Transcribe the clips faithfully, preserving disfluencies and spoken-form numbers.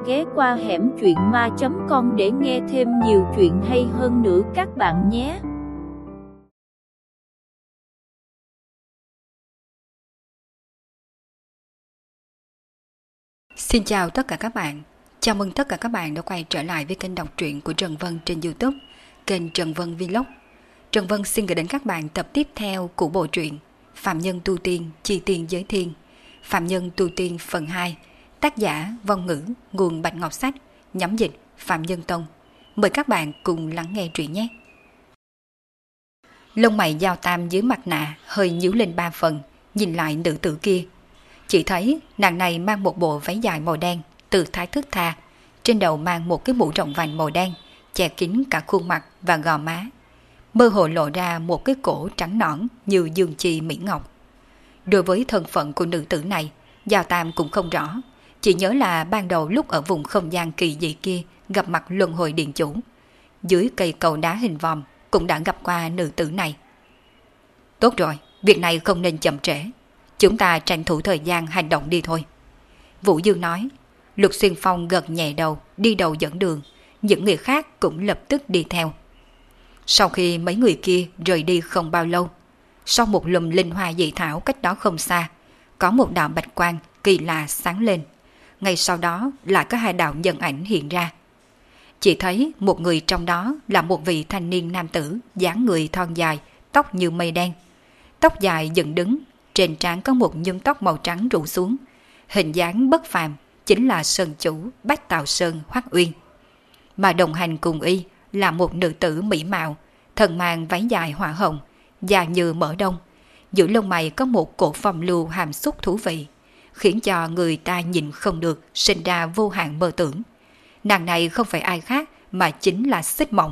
ghé qua hẻm truyện ma chấm com để nghe thêm nhiều chuyện hay hơn nữa các bạn nhé. Xin chào tất cả các bạn. Chào mừng tất cả các bạn đã quay trở lại với kênh đọc truyện của Trần Vân trên YouTube, kênh Trần Vân Vlog. Trần Vân xin gửi đến các bạn tập tiếp theo của bộ truyện Phạm Nhân Tu Tiên Chi Tiên Giới Thiên, Phạm Nhân Tu Tiên phần hai, tác giả Vong Ngữ, nguồn Bạch Ngọc Sách, nhóm dịch Phạm Nhân Tông. Mời các bạn cùng lắng nghe truyện nhé. Lông mày Giao Tam dưới mặt nạ hơi nhíu lên ba phần, nhìn lại nữ tử kia. Chỉ thấy nàng này mang một bộ váy dài màu đen, từ thái thước tha, trên đầu mang một cái mũ rộng vành màu đen, che kín cả khuôn mặt và gò má. Mơ hồ lộ ra một cái cổ trắng nõn như dương chi mỹ ngọc. Đối với thân phận của nữ tử này, Giao Tam cũng không rõ, chỉ nhớ là ban đầu lúc ở vùng không gian kỳ dị kia gặp mặt luân hồi điện chủ, dưới cây cầu đá hình vòm cũng đã gặp qua nữ tử này. Tốt rồi, việc này không nên chậm trễ, chúng ta tranh thủ thời gian hành động đi thôi. Vũ Dương nói. Lục Xuyên Phong gật nhẹ đầu, đi đầu dẫn đường, những người khác cũng lập tức đi theo. Sau khi mấy người kia rời đi không bao lâu, sau một lùm linh hoa dị thảo cách đó không xa, có một đạo bạch quang kỳ lạ sáng lên. Ngay sau đó lại có hai đạo nhân ảnh hiện ra. Chỉ thấy một người trong đó là một vị thanh niên nam tử, dáng người thon dài, tóc như mây đen. Tóc dài dựng đứng, trên trán có một nhúm tóc màu trắng rủ xuống, hình dáng bất phàm, chính là sơn chủ Bách Tào Sơn Hoắc Uyên. Mà đồng hành cùng y là một nữ tử mỹ mạo, thân mang váy dài hỏa hồng, da như mỡ đông, giữa lông mày có một cổ phong lưu hàm xúc thú vị, khiến cho người ta nhìn không được, sinh ra vô hạn mơ tưởng. Nàng này không phải ai khác mà chính là Xích Mộng.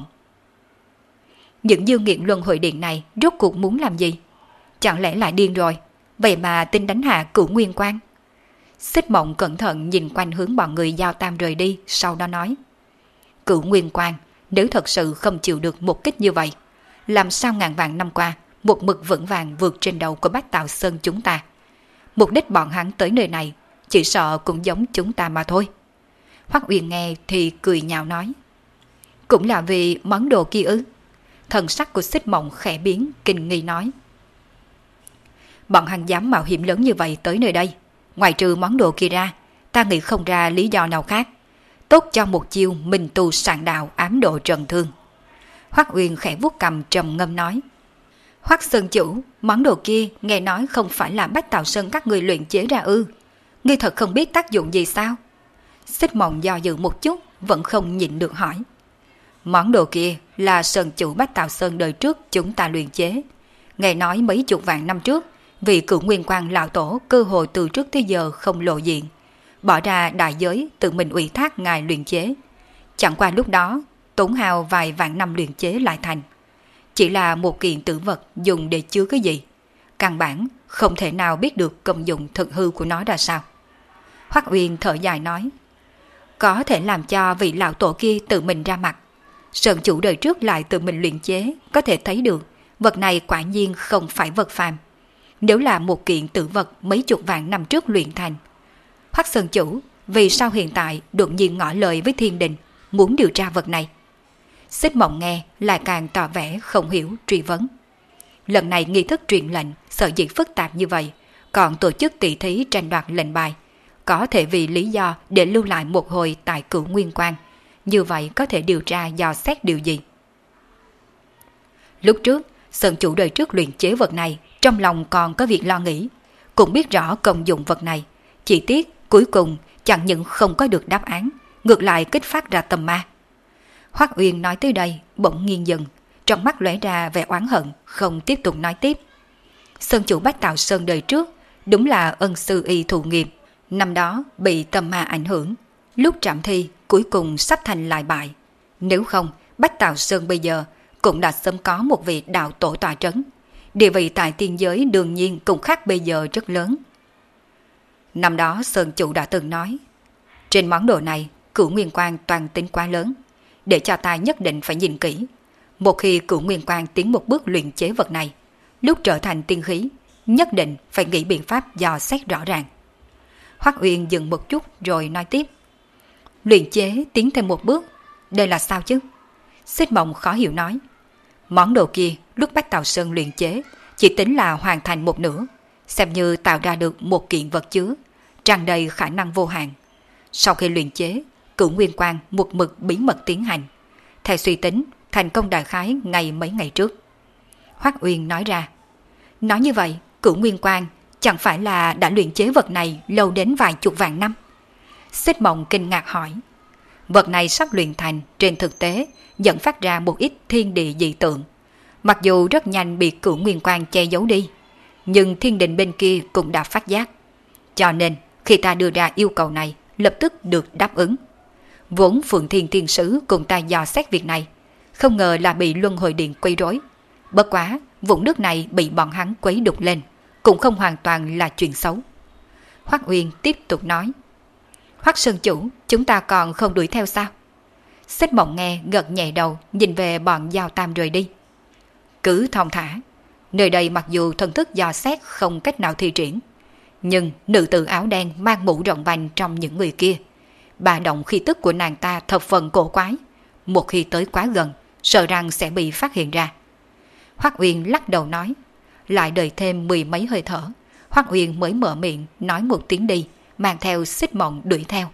Những dương nghiện luân hồi điện này rốt cuộc muốn làm gì? Chẳng lẽ lại điên rồi, vậy mà tin đánh hạ Cửu Nguyên Quan? Xích Mộng cẩn thận nhìn quanh hướng bọn người Giao Tam rời đi, sau đó nói. Cửu Nguyên Quan, nếu thật sự không chịu được một kích như vậy, làm sao ngàn vạn năm qua một mực vững vàng vượt trên đầu của Bách Tào Sơn chúng ta? Mục đích bọn hắn tới nơi này chỉ sợ cũng giống chúng ta mà thôi. Hoắc Uyên nghe thì cười nhạo nói. Cũng là vì món đồ kia ư? Thần sắc của Xích Mộng khẽ biến, kinh nghi nói. Bọn hắn dám mạo hiểm lớn như vậy tới nơi đây, ngoài trừ món đồ kia ra, ta nghĩ không ra lý do nào khác. Tốt cho một chiêu minh tu sạn đạo ám độ trần thương. Hoắc Uyên khẽ vuốt cầm trầm ngâm nói. Hoắc Sơn chủ, món đồ kia nghe nói không phải là Bách Tào Sơn các người luyện chế ra ư? Ngươi thật không biết tác dụng gì sao? Xích Mộng do dự một chút, vẫn không nhịn được hỏi. Món đồ kia là Sơn chủ Bách Tào Sơn đời trước chúng ta luyện chế. Nghe nói mấy chục vạn năm trước, vì Cửu Nguyên Quan lão tổ cơ hội từ trước tới giờ không lộ diện, bỏ ra đại giới tự mình ủy thác ngài luyện chế. Chẳng qua lúc đó tốn hao vài vạn năm luyện chế lại thành. Chỉ là một kiện tử vật dùng để chứa cái gì, căn bản không thể nào biết được công dụng thực hư của nó ra sao. Hoắc Uyên thở dài nói. Có thể làm cho vị lão tổ kia tự mình ra mặt, Sơn chủ đời trước lại tự mình luyện chế, có thể thấy được vật này quả nhiên không phải vật phàm. Nếu là một kiện tử vật mấy chục vạn năm trước luyện thành, Hoắc Sơn chủ vì sao hiện tại đột nhiên ngỏ lời với thiên đình muốn điều tra vật này? Xích Mộng nghe lại càng tỏ vẻ không hiểu, truy vấn. Lần này nghi thức truyền lệnh sở dĩ phức tạp như vậy, còn tổ chức tỷ thí tranh đoạt lệnh bài, có thể vì lý do để lưu lại một hồi tại Cửu Nguyên Quan. Như vậy có thể điều tra dò xét điều gì? Lúc trước Sơn chủ đời trước luyện chế vật này, trong lòng còn có việc lo nghĩ, cũng biết rõ công dụng vật này, chỉ tiếc cuối cùng chẳng những không có được đáp án, ngược lại kích phát ra tâm ma. Hoắc Uyên nói tới đây bỗng nghiêng dần, trong mắt lóe ra vẻ oán hận, không tiếp tục nói tiếp. Sơn chủ Bách Tào Sơn đời trước đúng là ân sư y thụ nghiệp, năm đó bị tâm ma ảnh hưởng, lúc trạm thi cuối cùng sắp thành lại bại. Nếu không, Bách Tào Sơn bây giờ cũng đã sớm có một vị đạo tổ tọa trấn, địa vị tại tiên giới đương nhiên cũng khác bây giờ rất lớn. Năm đó Sơn chủ đã từng nói, trên món đồ này Cửu Nguyên Quan toàn tính quá lớn, để cho ta nhất định phải nhìn kỹ. Một khi Cửu Nguyên Quan tiến một bước luyện chế vật này, lúc trở thành tiên khí, nhất định phải nghĩ biện pháp dò xét rõ ràng. Hoắc Uyên dừng một chút rồi nói tiếp. Luyện chế tiến thêm một bước, đây là sao chứ? Xích Mộng khó hiểu nói. Món đồ kia lúc Bách Tào Sơn luyện chế chỉ tính là hoàn thành một nửa, xem như tạo ra được một kiện vật chứa, tràn đầy khả năng vô hạn. Sau khi luyện chế, Cửu Nguyên Quang một mực bí mật tiến hành. Theo suy tính, thành công đại khái ngày mấy ngày trước. Hoắc Uyên nói ra. Nói như vậy, Cửu Nguyên Quang chẳng phải là đã luyện chế vật này lâu đến vài chục vạn năm? Xích Mộng kinh ngạc hỏi. Vật này sắp luyện thành, trên thực tế dẫn phát ra một ít thiên địa dị tượng. Mặc dù rất nhanh bị Cửu Nguyên Quang che giấu đi, nhưng thiên đình bên kia cũng đã phát giác. Cho nên khi ta đưa ra yêu cầu này, lập tức được đáp ứng. Vốn Phượng Thiên Tiên Sứ cùng ta dò xét việc này, không ngờ là bị Luân Hồi Điện quấy rối. Bất quá, vũng nước này bị bọn hắn quấy đục lên, cũng không hoàn toàn là chuyện xấu. Hoắc Uyên tiếp tục nói. Hoắc Sơn Chủ, chúng ta còn không đuổi theo sao? Xích Mộng nghe gật nhẹ đầu, nhìn về bọn Giao Tam rời đi. Cứ thong thả. Nơi đây mặc dù thần thức dò xét không cách nào thi triển, nhưng nữ tử áo đen mang mũ rộng vành trong những người kia, bà động khí tức của nàng ta thập phần cổ quái. Một khi tới quá gần, sợ rằng sẽ bị phát hiện ra. Hoắc Uyên lắc đầu nói. Lại đợi thêm mười mấy hơi thở, Hoắc Uyên mới mở miệng nói một tiếng đi, mang theo Xích Mộng đuổi theo.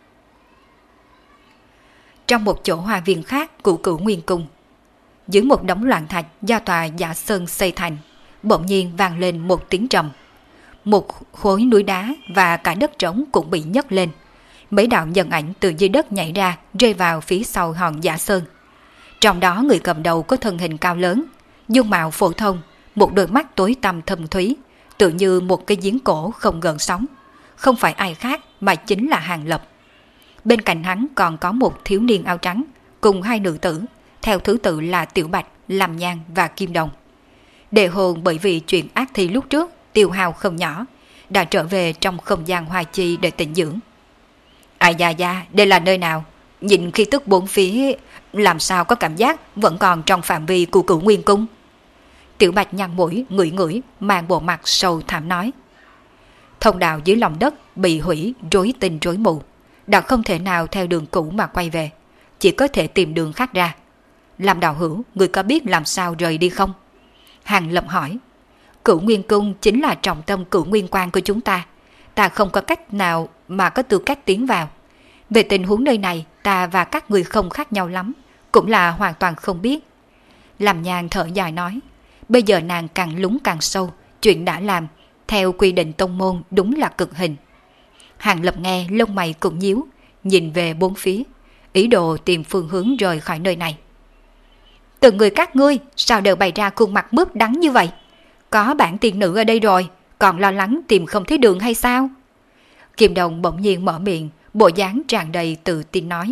Trong một chỗ hoa viên khác của Cửu Nguyên Cung, dưới một đống loạn thạch do tòa Dạ Sơn xây thành, bỗng nhiên vang lên một tiếng trầm. Một khối núi đá và cả đất trống cũng bị nhấc lên. Mấy đạo nhân ảnh từ dưới đất nhảy ra, rơi vào phía sau hòn Dạ Sơn. Trong đó người cầm đầu có thân hình cao lớn, dung mạo phổ thông, một đôi mắt tối tăm thâm thúy, tự như một cái giếng cổ không gợn sóng. Không phải ai khác mà chính là Hàng Lập. Bên cạnh hắn còn có một thiếu niên áo trắng, cùng hai nữ tử, theo thứ tự là Tiểu Bạch, Làm Nhan và Kim Đồng. Đề hồn bởi vì chuyện ác thi lúc trước tiêu hao không nhỏ, đã trở về trong không gian hoa chi để tĩnh dưỡng. Ai da da, đây là nơi nào? Nhìn khí tức bốn phía, làm sao có cảm giác vẫn còn trong phạm vi của Cửu Nguyên Cung? Tiểu Bạch nhăn mũi, ngửi ngửi, mang bộ mặt sầu thảm nói. Thông đạo dưới lòng đất bị hủy, rối tinh rối mù, đã không thể nào theo đường cũ mà quay về, chỉ có thể tìm đường khác ra. Làm đạo hữu, người có biết làm sao rời đi không? Hàng Lập hỏi. Cửu Nguyên Cung chính là trọng tâm Cửu Nguyên Quan của chúng ta, ta không có cách nào mà có tư cách tiến vào. Về tình huống nơi này, ta và các người không khác nhau lắm, cũng là hoàn toàn không biết. Làm Nhàn thở dài nói. Bây giờ nàng càng lún càng sâu, chuyện đã làm, theo quy định tông môn đúng là cực hình. Hàng Lập nghe lông mày cũng nhíu, nhìn về bốn phía, ý đồ tìm phương hướng rời khỏi nơi này. Từng người các ngươi sao đều bày ra khuôn mặt mướp đắng như vậy? Có bản tiên nữ ở đây rồi, còn lo lắng tìm không thấy đường hay sao? Kim Đồng bỗng nhiên mở miệng, bộ dáng tràn đầy tự tin nói.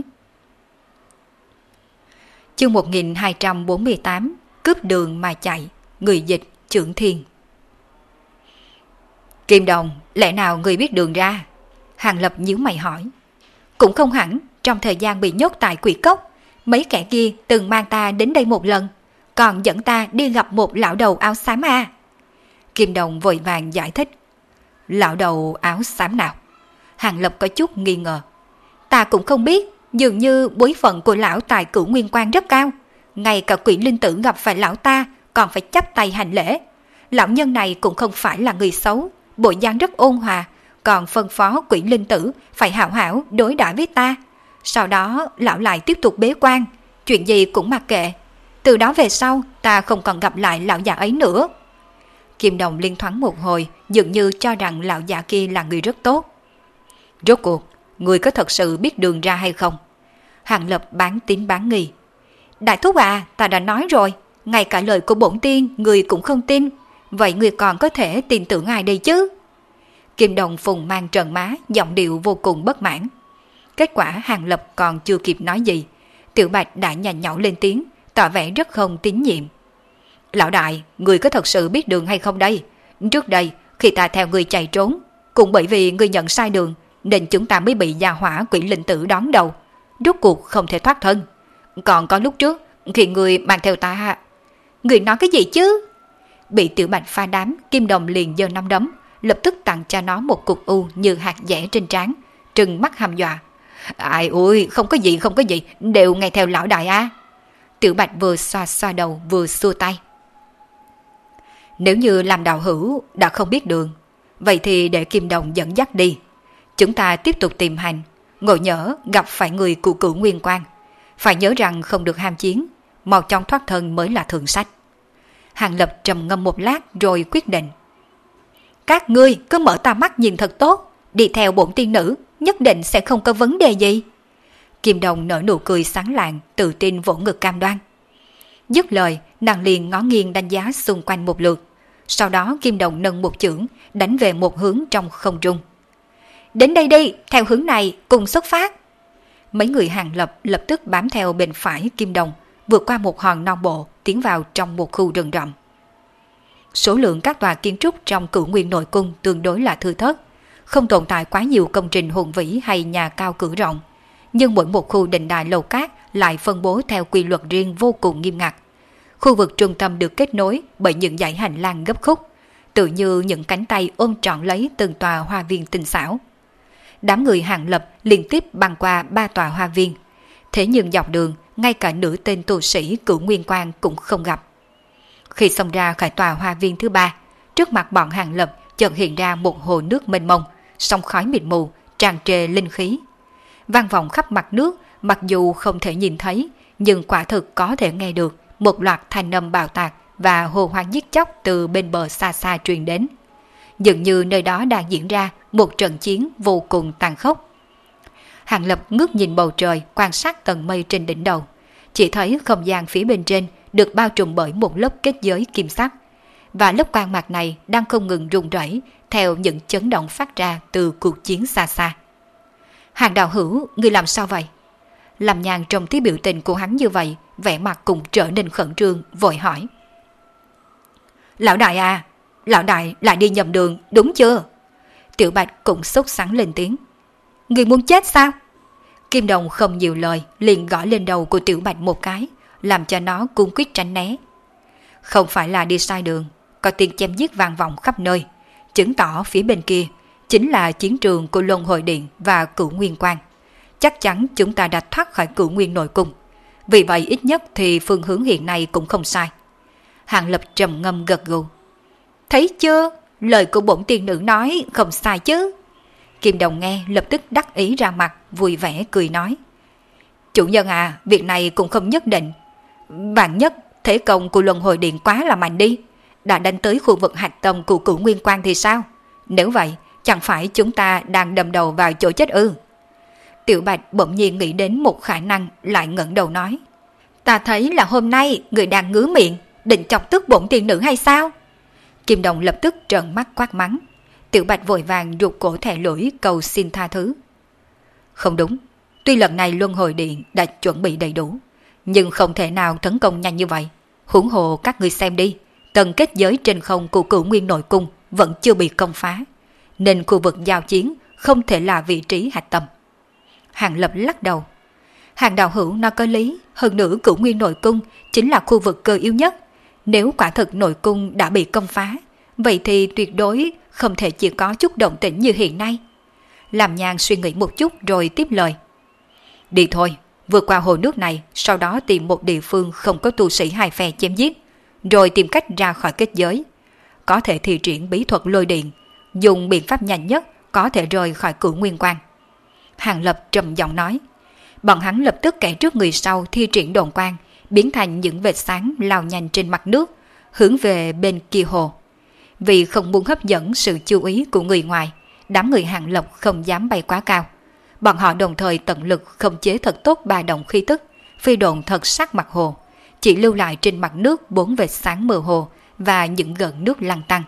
Chương một nghìn hai trăm bốn mươi tám, cướp đường mà chạy, người dịch Trưởng Thiên. Kim Đồng, lẽ nào người biết đường ra? Hàng Lập nhíu mày hỏi. Cũng không hẳn, trong thời gian bị nhốt tại quỷ cốc, mấy kẻ kia từng mang ta đến đây một lần, còn dẫn ta đi gặp một lão đầu áo xám à. Kim Đồng vội vàng giải thích. Lão đầu áo xám nào? Hàng Lập có chút nghi ngờ. Ta cũng không biết, dường như bối phận của lão tại Cửu Nguyên Quan rất cao, ngay cả quỷ linh tử gặp phải lão ta còn phải chắp tay hành lễ. Lão nhân này cũng không phải là người xấu, bộ dáng rất ôn hòa, còn phân phó quỷ linh tử phải hảo hảo đối đãi với ta. Sau đó lão lại tiếp tục bế quan, chuyện gì cũng mặc kệ. Từ đó về sau ta không còn gặp lại lão già ấy nữa. Kim Đồng liên thoáng một hồi, dường như cho rằng lão già kia là người rất tốt. Rốt cuộc, người có thật sự biết đường ra hay không? Hàng Lập bán tín bán nghi. Đại thúc à, ta đã nói rồi, ngay cả lời của bổn tiên người cũng không tin, vậy người còn có thể tin tưởng ai đây chứ? Kim Đồng phùng mang trần má, giọng điệu vô cùng bất mãn. Kết quả Hàng Lập còn chưa kịp nói gì, Tiểu Bạch đã nhành nhõu lên tiếng, tỏ vẻ rất không tín nhiệm. Lão đại, người có thật sự biết đường hay không đây? Trước đây, khi ta theo người chạy trốn, cũng bởi vì người nhận sai đường, nên chúng ta mới bị gia hỏa quỷ linh tử đón đầu, rốt cuộc không thể thoát thân. Còn có lúc trước, khi người mang theo ta... Người nói cái gì chứ? Bị Tiểu Bạch pha đám, Kim Đồng liền giơ nắm đấm, lập tức tặng cho nó một cục u như hạt dẻ trên trán, trừng mắt hăm dọa. Ai ôi, không có gì, không có gì, đều nghe theo lão đại á. Tiểu Bạch vừa xoa xoa đầu vừa xua tay. Nếu như làm đạo hữu đã không biết đường, vậy thì để Kim Đồng dẫn dắt đi. Chúng ta tiếp tục tìm hành, ngộ nhỡ gặp phải người của Cửu Nguyên Quan. Phải nhớ rằng không được ham chiến, mau chóng thoát thân mới là thượng sách. Hàng Lập trầm ngâm một lát rồi quyết định. Các ngươi cứ mở ta mắt nhìn thật tốt, đi theo bổn tiên nữ, nhất định sẽ không có vấn đề gì. Kim Đồng nở nụ cười sáng lạng, tự tin vỗ ngực cam đoan. Dứt lời, nàng liền ngó nghiêng đánh giá xung quanh một lượt. Sau đó Kim Đồng nâng một chưởng, đánh về một hướng trong không trung. Đến đây đi, theo hướng này, cùng xuất phát. Mấy người Hàng Lập lập tức bám theo bên phải Kim Đồng, vượt qua một hòn non bộ, tiến vào trong một khu rừng rậm. Số lượng các tòa kiến trúc trong Cửu Nguyên nội cung tương đối là thưa thớt, không tồn tại quá nhiều công trình hùng vĩ hay nhà cao cửa rộng, nhưng mỗi một khu đình đài lầu cát lại phân bố theo quy luật riêng vô cùng nghiêm ngặt. Khu vực trung tâm được kết nối bởi những dãy hành lang gấp khúc, tự như những cánh tay ôm trọn lấy từng tòa hoa viên tinh xảo. Đám người Hàng Lập liên tiếp băng qua ba tòa hoa viên, thế nhưng dọc đường ngay cả nửa tên tu sĩ Cửu Nguyên Quan cũng không gặp. Khi xông ra khỏi tòa hoa viên thứ ba, trước mặt bọn Hàng Lập chợt hiện ra một hồ nước mênh mông, sông khói mịt mù, tràn trề linh khí. Vang vọng khắp mặt nước, mặc dù không thể nhìn thấy, nhưng quả thực có thể nghe được một loạt thanh âm bạo tạc và hô hoán giết chóc từ bên bờ xa xa truyền đến. Dường như nơi đó đang diễn ra một trận chiến vô cùng tàn khốc. Hàng Lập ngước nhìn bầu trời, quan sát tầng mây trên đỉnh đầu. Chỉ thấy không gian phía bên trên được bao trùm bởi một lớp kết giới kim sắc, và lớp quang mạc này đang không ngừng rung rẩy theo những chấn động phát ra từ cuộc chiến xa xa. Hàng đạo hữu, ngươi làm sao vậy? Làm Nhàn trông thấy biểu tình của hắn như vậy, vẻ mặt cũng trở nên khẩn trương, vội hỏi. Lão đại à, lão đại lại đi nhầm đường, đúng chưa? Tiểu Bạch cũng sốt sắng lên tiếng. Ngươi muốn chết sao? Kim Đồng không nhiều lời, liền gõ lên đầu của Tiểu Bạch một cái, làm cho nó cung quyết tránh né. Không phải là đi sai đường, có tiếng chém giết vang vọng khắp nơi, chứng tỏ phía bên kia chính là chiến trường của Luân Hồi Điện và Cửu Nguyên Quan. Chắc chắn chúng ta đã thoát khỏi Cửu Nguyên nội cung, vì vậy ít nhất thì phương hướng hiện nay cũng không sai. Hàng Lập trầm ngâm gật gù. Thấy chưa, lời của bổn tiên nữ nói không sai chứ. Kim Đồng nghe lập tức đắc ý ra mặt, vui vẻ cười nói. Chủ nhân à, việc này cũng không nhất định. Vạn nhất thế công của Luân Hồi Điện quá là mạnh đi, đã đánh tới khu vực hạch tâm của Cửu Nguyên Quan thì sao? Nếu vậy, chẳng phải chúng ta đang đâm đầu vào chỗ chết ư? Tiểu Bạch bỗng nhiên nghĩ đến một khả năng, lại ngẩng đầu nói. Ta thấy là hôm nay người đang ngứa miệng, định chọc tức bổn tiên nữ hay sao? Kim Đồng lập tức trợn mắt quát mắng. Tiểu Bạch vội vàng rụt cổ thè lưỡi cầu xin tha thứ. Không đúng, tuy lần này Luân Hồi Điện đã chuẩn bị đầy đủ, nhưng không thể nào tấn công nhanh như vậy. Huống hồ các ngươi xem đi, tầng kết giới trên không của Cửu Nguyên nội cung vẫn chưa bị công phá, nên khu vực giao chiến không thể là vị trí hạch tâm. Hàng Lập lắc đầu. Hàng đạo hữu nói có lý, hơn nữa Cửu Nguyên nội cung chính là khu vực cơ yếu nhất. Nếu quả thực nội cung đã bị công phá, vậy thì tuyệt đối không thể chỉ có chút động tĩnh như hiện nay. Làm Nhàn suy nghĩ một chút rồi tiếp lời. Đi thôi, vượt qua hồ nước này, sau đó tìm một địa phương không có tu sĩ hai phe chém giết, rồi tìm cách ra khỏi kết giới. Có thể thi triển bí thuật lôi điện, dùng biện pháp nhanh nhất có thể rời khỏi Cửu Nguyên Quan. Hàng Lập trầm giọng nói. Bọn hắn lập tức kẻ trước người sau thi triển đồn quang, biến thành những vệt sáng lao nhanh trên mặt nước, hướng về bên kia hồ. Vì không muốn hấp dẫn sự chú ý của người ngoài, đám người Hàng Lập không dám bay quá cao. Bọn họ đồng thời tận lực khống chế thật tốt ba động khí tức, phi độn thật sát mặt hồ, chỉ lưu lại trên mặt nước bốn vệt sáng mờ hồ và những gợn nước lăn tăn.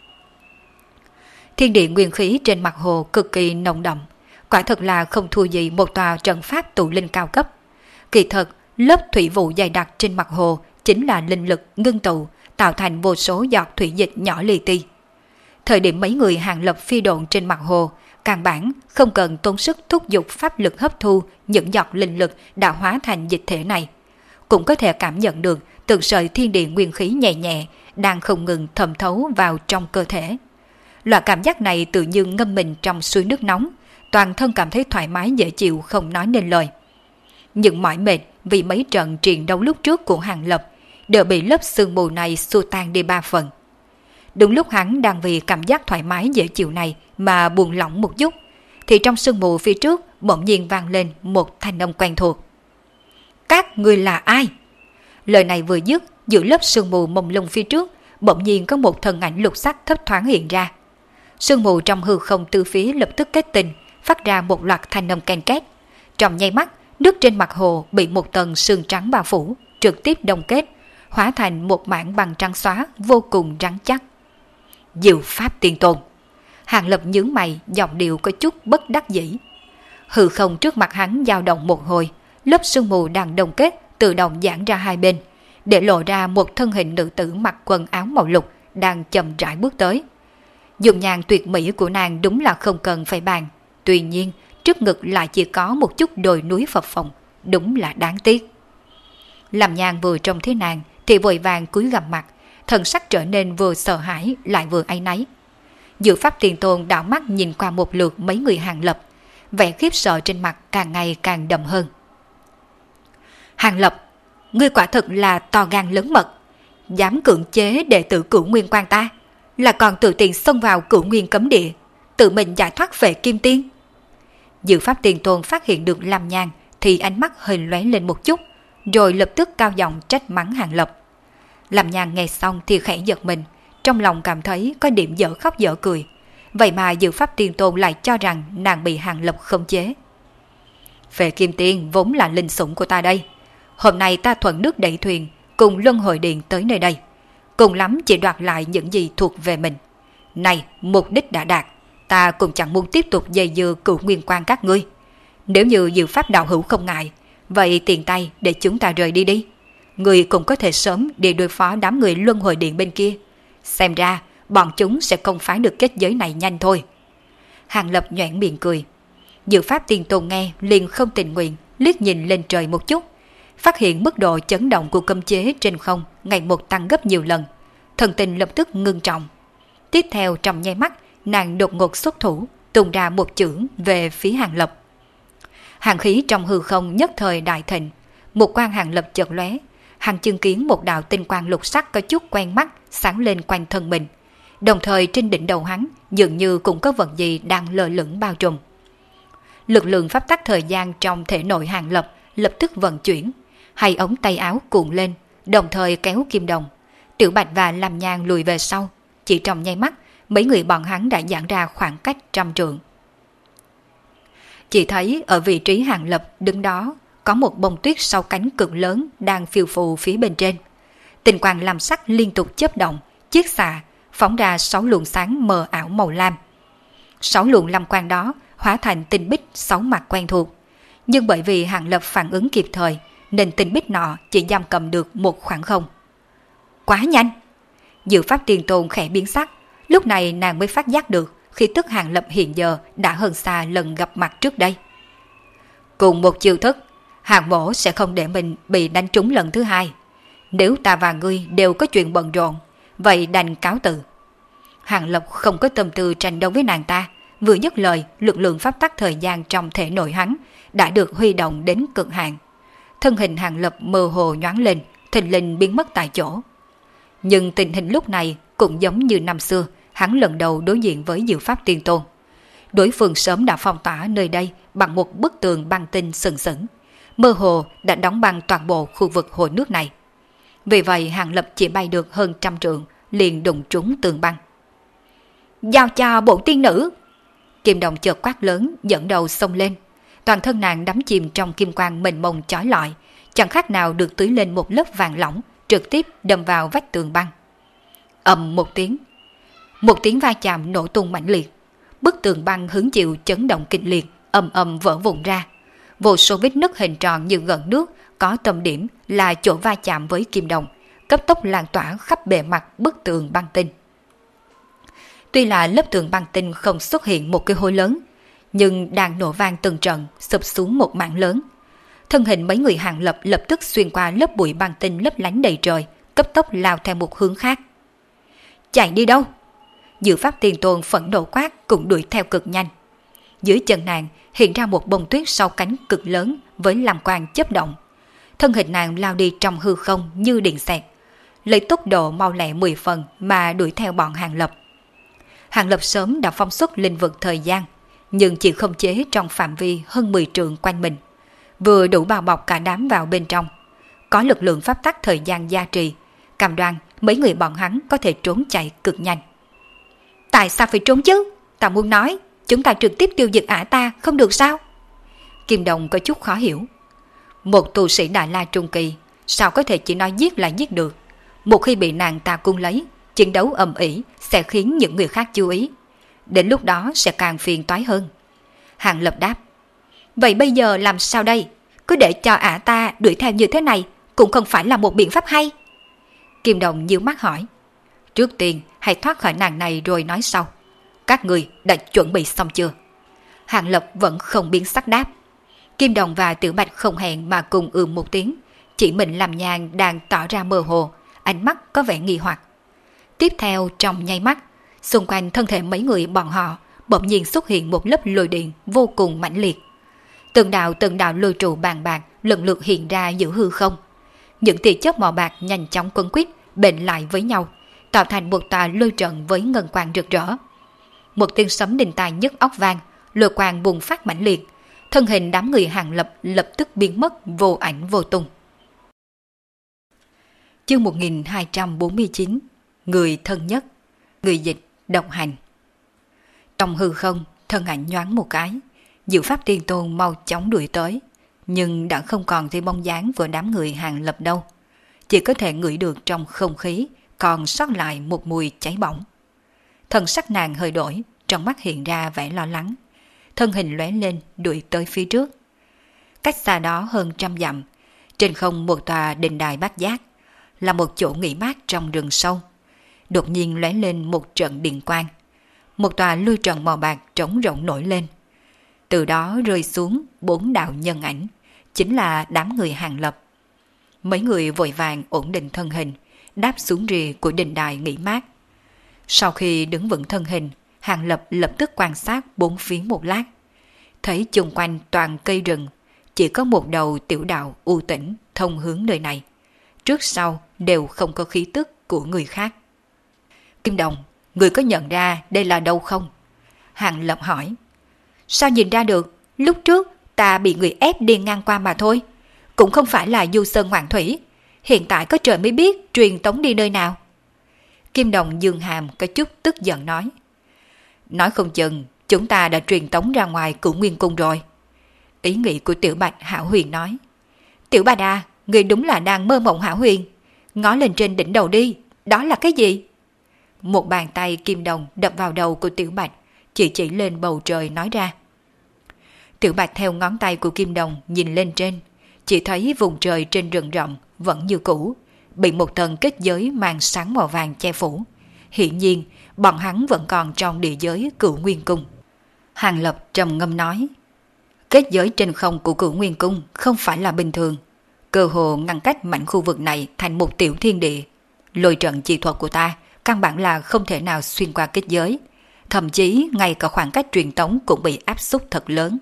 Thiên địa nguyên khí trên mặt hồ cực kỳ nồng đậm, quả thật là không thua gì một tòa trận pháp tụ linh cao cấp. Kỳ thật, lớp thủy vụ dày đặc trên mặt hồ chính là linh lực ngưng tụ, tạo thành vô số giọt thủy dịch nhỏ li ti. Thời điểm mấy người Hàng Lập phi độn trên mặt hồ, căn bản không cần tốn sức thúc giục pháp lực hấp thu những giọt linh lực đã hóa thành dịch thể này. Cũng có thể cảm nhận được từng sợi thiên địa nguyên khí nhẹ nhẹ đang không ngừng thẩm thấu vào trong cơ thể. Loại cảm giác này tự như ngâm mình trong suối nước nóng, toàn thân cảm thấy thoải mái dễ chịu không nói nên lời. Những mỏi mệt vì mấy trận chiến đấu lúc trước của Hàng Lập đều bị lớp sương mù này xua tan đi ba phần. Đúng lúc hắn đang vì cảm giác thoải mái dễ chịu này mà buông lỏng một chút, thì trong sương mù phía trước bỗng nhiên vang lên một thanh âm quen thuộc. Các ngươi là ai? Lời này vừa dứt, giữa lớp sương mù mông lung phía trước bỗng nhiên có một thân ảnh lục sắc thấp thoáng hiện ra. Sương mù trong hư không từ phía lập tức kết tinh, phát ra một loạt thanh âm ken két. Trong nháy mắt, nước trên mặt hồ bị một tầng sương trắng bao phủ, trực tiếp đông kết, hóa thành một mảng bằng trắng xóa vô cùng rắn chắc. Diệu pháp tiên tôn. Hàng Lập nhướng mày, giọng điệu có chút bất đắc dĩ. Hư không trước mặt hắn dao động một hồi, lớp sương mù đang đông kết tự động giãn ra hai bên, để lộ ra một thân hình nữ tử mặc quần áo màu lục đang chậm rãi bước tới. Dung nhan tuyệt mỹ của nàng đúng là không cần phải bàn, tuy nhiên trước ngực lại chỉ có một chút đồi núi phập phồng, đúng là đáng tiếc. Làm Nhan vừa trông thấy nàng thì vội vàng cúi gằm mặt, thần sắc trở nên vừa sợ hãi lại vừa áy náy. Diệu pháp tiền tôn đảo mắt nhìn qua một lượt mấy người Hàng Lập, vẻ khiếp sợ trên mặt càng ngày càng đậm hơn. Hàng Lập, ngươi quả thật là to gan lớn mật, dám cưỡng chế đệ tử Cửu Nguyên Quan ta, là còn tự tiện xông vào Cửu Nguyên cấm địa, tự mình giải thoát về Kim Tiên. Diệu pháp tiền tôn phát hiện được Lam Nhan thì ánh mắt hơi lóe lên một chút, rồi lập tức cao giọng trách mắng Hàng Lập. Lam Nhan nghe xong thì khẽ giật mình, trong lòng cảm thấy có điểm dở khóc dở cười. Vậy mà Diệu pháp tiền tôn lại cho rằng nàng bị Hàng Lập khống chế. Về Kim Tiên vốn là linh sủng của ta đây. Hôm nay ta thuận nước đẩy thuyền cùng Luân Hồi Điện tới nơi đây, cùng lắm chỉ đoạt lại những gì thuộc về mình. Này, mục đích đã đạt, ta cũng chẳng muốn tiếp tục dây dưa Cửu Nguyên Quan các ngươi. Nếu như Diệu pháp đạo hữu không ngại, vậy tiền tay để chúng ta rời đi đi. Người cũng có thể sớm đi đối phó đám người Luân Hồi Điện bên kia. Xem ra bọn chúng sẽ không phá được kết giới này nhanh thôi. Hàng Lập nhoẻn miệng cười. Diệu pháp tiền tôn nghe liền không tình nguyện liếc nhìn lên trời một chút, phát hiện mức độ chấn động của cấm chế trên không ngày một tăng gấp nhiều lần, thần tình lập tức ngưng trọng. Tiếp theo trong nháy mắt, nàng đột ngột xuất thủ, tung ra một chưởng về phía Hàng Lập. Hàng khí trong hư không nhất thời đại thịnh, một quang Hàng Lập chợt lóe, hắn chứng kiến một đạo tinh quang lục sắc có chút quen mắt sáng lên quanh thân mình, đồng thời trên đỉnh đầu hắn dường như cũng có vật gì đang lơ lửng bao trùm. Lực lượng pháp tắc thời gian trong thể nội Hàng Lập lập tức vận chuyển, hai ống tay áo cuộn lên, đồng thời kéo Kim Đồng, Tiểu Bạch và Lam Nhan lùi về sau. Chỉ trong nháy mắt, mấy người bọn hắn đã giãn ra khoảng cách trăm trượng. Chỉ thấy ở vị trí Hàng Lập đứng đó có một bông tuyết sau cánh cực lớn đang phiêu phù phía bên trên. Tinh quang lam sắc liên tục chớp động, chiết xạ phóng ra sáu luồng sáng mờ ảo màu lam. Sáu luồng lam quang đó hóa thành tinh bích sáu mặt quen thuộc, nhưng bởi vì Hàng Lập phản ứng kịp thời nên tinh bích nọ chỉ giam cầm được một khoảng không. Quá nhanh! Diệu pháp tiền tôn khẽ biến sắc, lúc này nàng mới phát giác được khi tức Hàng Lập hiện giờ đã hơn xa lần gặp mặt trước đây. Cùng một chiêu thức, Hàng mổ sẽ không để mình bị đánh trúng lần thứ hai. Nếu ta và ngươi đều có chuyện bận rộn, vậy đành cáo từ. Hàng Lập không có tâm tư tranh đấu với nàng ta, vừa dứt lời, lực lượng pháp tắc thời gian trong thể nội hắn đã được huy động đến cực hạn. Thân hình Hàng Lập mơ hồ nhoáng lên, thình lình biến mất tại chỗ. Nhưng tình hình lúc này cũng giống như năm xưa, hắn lần đầu đối diện với Diệu pháp tiên tôn. Đối phương sớm đã phong tỏa nơi đây bằng một bức tường băng tinh sừng sững, mơ hồ đã đóng băng toàn bộ khu vực hồ nước này. Vì vậy Hàng Lập chỉ bay được hơn trăm trượng liền đụng trúng tường băng. Giao cho bổn tiên nữ! Kim Đồng chợt quát lớn, dẫn đầu xông lên. Toàn thân nàng đắm chìm trong kim quang mênh mông chói lọi, chẳng khác nào được tưới lên một lớp vàng lỏng, trực tiếp đâm vào vách tường băng. Ầm một tiếng, một tiếng va chạm nổ tung mãnh liệt, bức tường băng hứng chịu chấn động kịch liệt, ầm ầm vỡ vụn ra. Vô số vết nứt hình tròn như gợn nước, có tâm điểm là chỗ va chạm với Kim Đồng, cấp tốc lan tỏa khắp bề mặt bức tường băng tinh. Tuy là lớp tường băng tinh không xuất hiện một cái hố lớn, nhưng đang nổ vang từng trận, sụp xuống một mảng lớn. Thân hình mấy người Hàng Lập lập tức xuyên qua lớp bụi băng tinh lấp lánh đầy trời, cấp tốc lao theo một hướng khác. Chạy đi đâu? Diệu pháp tiền tôn phẫn nộ quát cũng đuổi theo cực nhanh. dưới chân nàng hiện ra một bông tuyết sau cánh cực lớn với lam quang chớp động. Thân hình nàng lao đi trong hư không như điện xẹt, lấy tốc độ mau lẹ mười phần mà đuổi theo bọn Hàng Lập. Hàng Lập sớm đã phóng xuất linh vực thời gian, nhưng chỉ khống chế trong phạm vi hơn mười trượng quanh mình, vừa đủ bao bọc cả đám vào bên trong. Có lực lượng pháp tắc thời gian gia trì, cam đoan mấy người bọn hắn có thể trốn chạy cực nhanh. Tại sao phải trốn chứ? Ta muốn nói, chúng ta trực tiếp tiêu diệt ả ta không được sao? Kim Đồng có chút khó hiểu. Một tu sĩ Đại La Trung Kỳ sao có thể chỉ nói giết là giết được? Một khi bị nàng ta cung lấy, chiến đấu ầm ĩ sẽ khiến những người khác chú ý. Đến lúc đó sẽ càng phiền toái hơn. Hàng Lập đáp. Vậy bây giờ làm sao đây? Cứ để cho ả ta đuổi theo như thế này cũng không phải là một biện pháp hay. Kim Đồng nhíu mắt hỏi. Trước tiên hãy thoát khỏi nàng này rồi nói sau. Các người đã chuẩn bị xong chưa? Hàng Lập vẫn không biến sắc đáp. Kim Đồng và Tiểu Bạch không hẹn mà cùng ừm một tiếng. Chỉ mình làm nhàn đang tỏ ra mơ hồ, ánh mắt có vẻ nghi hoặc. Tiếp theo trong nháy mắt, xung quanh thân thể mấy người bọn họ bỗng nhiên xuất hiện một lớp lôi điện vô cùng mãnh liệt. Từng đạo từng đạo lôi trụ bàn bạc lần lượt hiện ra giữa hư không. Những tia chớp màu bạc nhanh chóng quấn quýt bện lại với nhau, tạo thành một tòa lôi trận với ngân quang rực rỡ. Một tiếng sấm đình tai nhức óc vang, lôi quang bùng phát mãnh liệt, thân hình đám người Hàng Lập lập tức biến mất vô ảnh vô tung. Chương một nghìn hai trăm bốn mươi chín. Người thân nhất. Người dịch độc hành. Trong hư không, thân ảnh nhoáng một cái, Diệu Pháp Tiên Tôn mau chóng đuổi tới, nhưng đã không còn thấy bóng dáng của đám người Hàng Lập đâu. Chỉ có thể ngửi được trong không khí còn sót lại một mùi cháy bỏng. Thần sắc nàng hơi đổi, trong mắt hiện ra vẻ lo lắng. Thân hình lóe lên đuổi tới phía trước. Cách xa đó hơn trăm dặm, trên không một tòa đình đài bát giác, là một chỗ nghỉ mát trong rừng sâu. Đột nhiên lóe lên một trận điện quang, một tòa lôi trận màu bạc trống rỗng nổi lên. Từ đó rơi xuống bốn đạo nhân ảnh, chính là đám người Hàng Lập. Mấy người vội vàng ổn định thân hình, đáp xuống rìa của đình đài nghỉ mát. Sau khi đứng vững thân hình, Hàng Lập lập tức quan sát bốn phía một lát. Thấy chung quanh toàn cây rừng, chỉ có một đầu tiểu đạo u tĩnh thông hướng nơi này. Trước sau đều không có khí tức của người khác. Kim Đồng, người có nhận ra đây là đâu không? Hàng Lập hỏi. Sao nhìn ra được? Lúc trước ta bị người ép đi ngang qua mà thôi. Cũng không phải là du sơn ngoạn thủy. Hiện tại có trời mới biết truyền tống đi nơi nào. Kim Đồng dương hàm có chút tức giận nói. Nói không chừng chúng ta đã truyền tống ra ngoài Cửu Nguyên Cung rồi. Ý nghĩ của Tiểu Bạch hão huyền nói. Tiểu Bạch à, người đúng là đang mơ mộng hão huyền. Ngó lên trên đỉnh đầu đi, đó là cái gì? Một bàn tay Kim Đồng đập vào đầu của Tiểu Bạch, chỉ chỉ lên bầu trời nói ra. Tiểu Bạch theo ngón tay của Kim Đồng nhìn lên trên, chỉ thấy vùng trời trên rừng rậm vẫn như cũ, bị một tầng kết giới màn sáng màu vàng che phủ. Hiển nhiên, bọn hắn vẫn còn trong địa giới Cửu Nguyên Cung. Hàng Lập trầm ngâm nói. Kết giới trên không của Cửu Nguyên Cung không phải là bình thường, cơ hồ ngăn cách mảnh khu vực này thành một tiểu thiên địa. Lôi trận chi thuật của ta căn bản là không thể nào xuyên qua kết giới, thậm chí ngay cả khoảng cách truyền tống cũng bị áp suất thật lớn.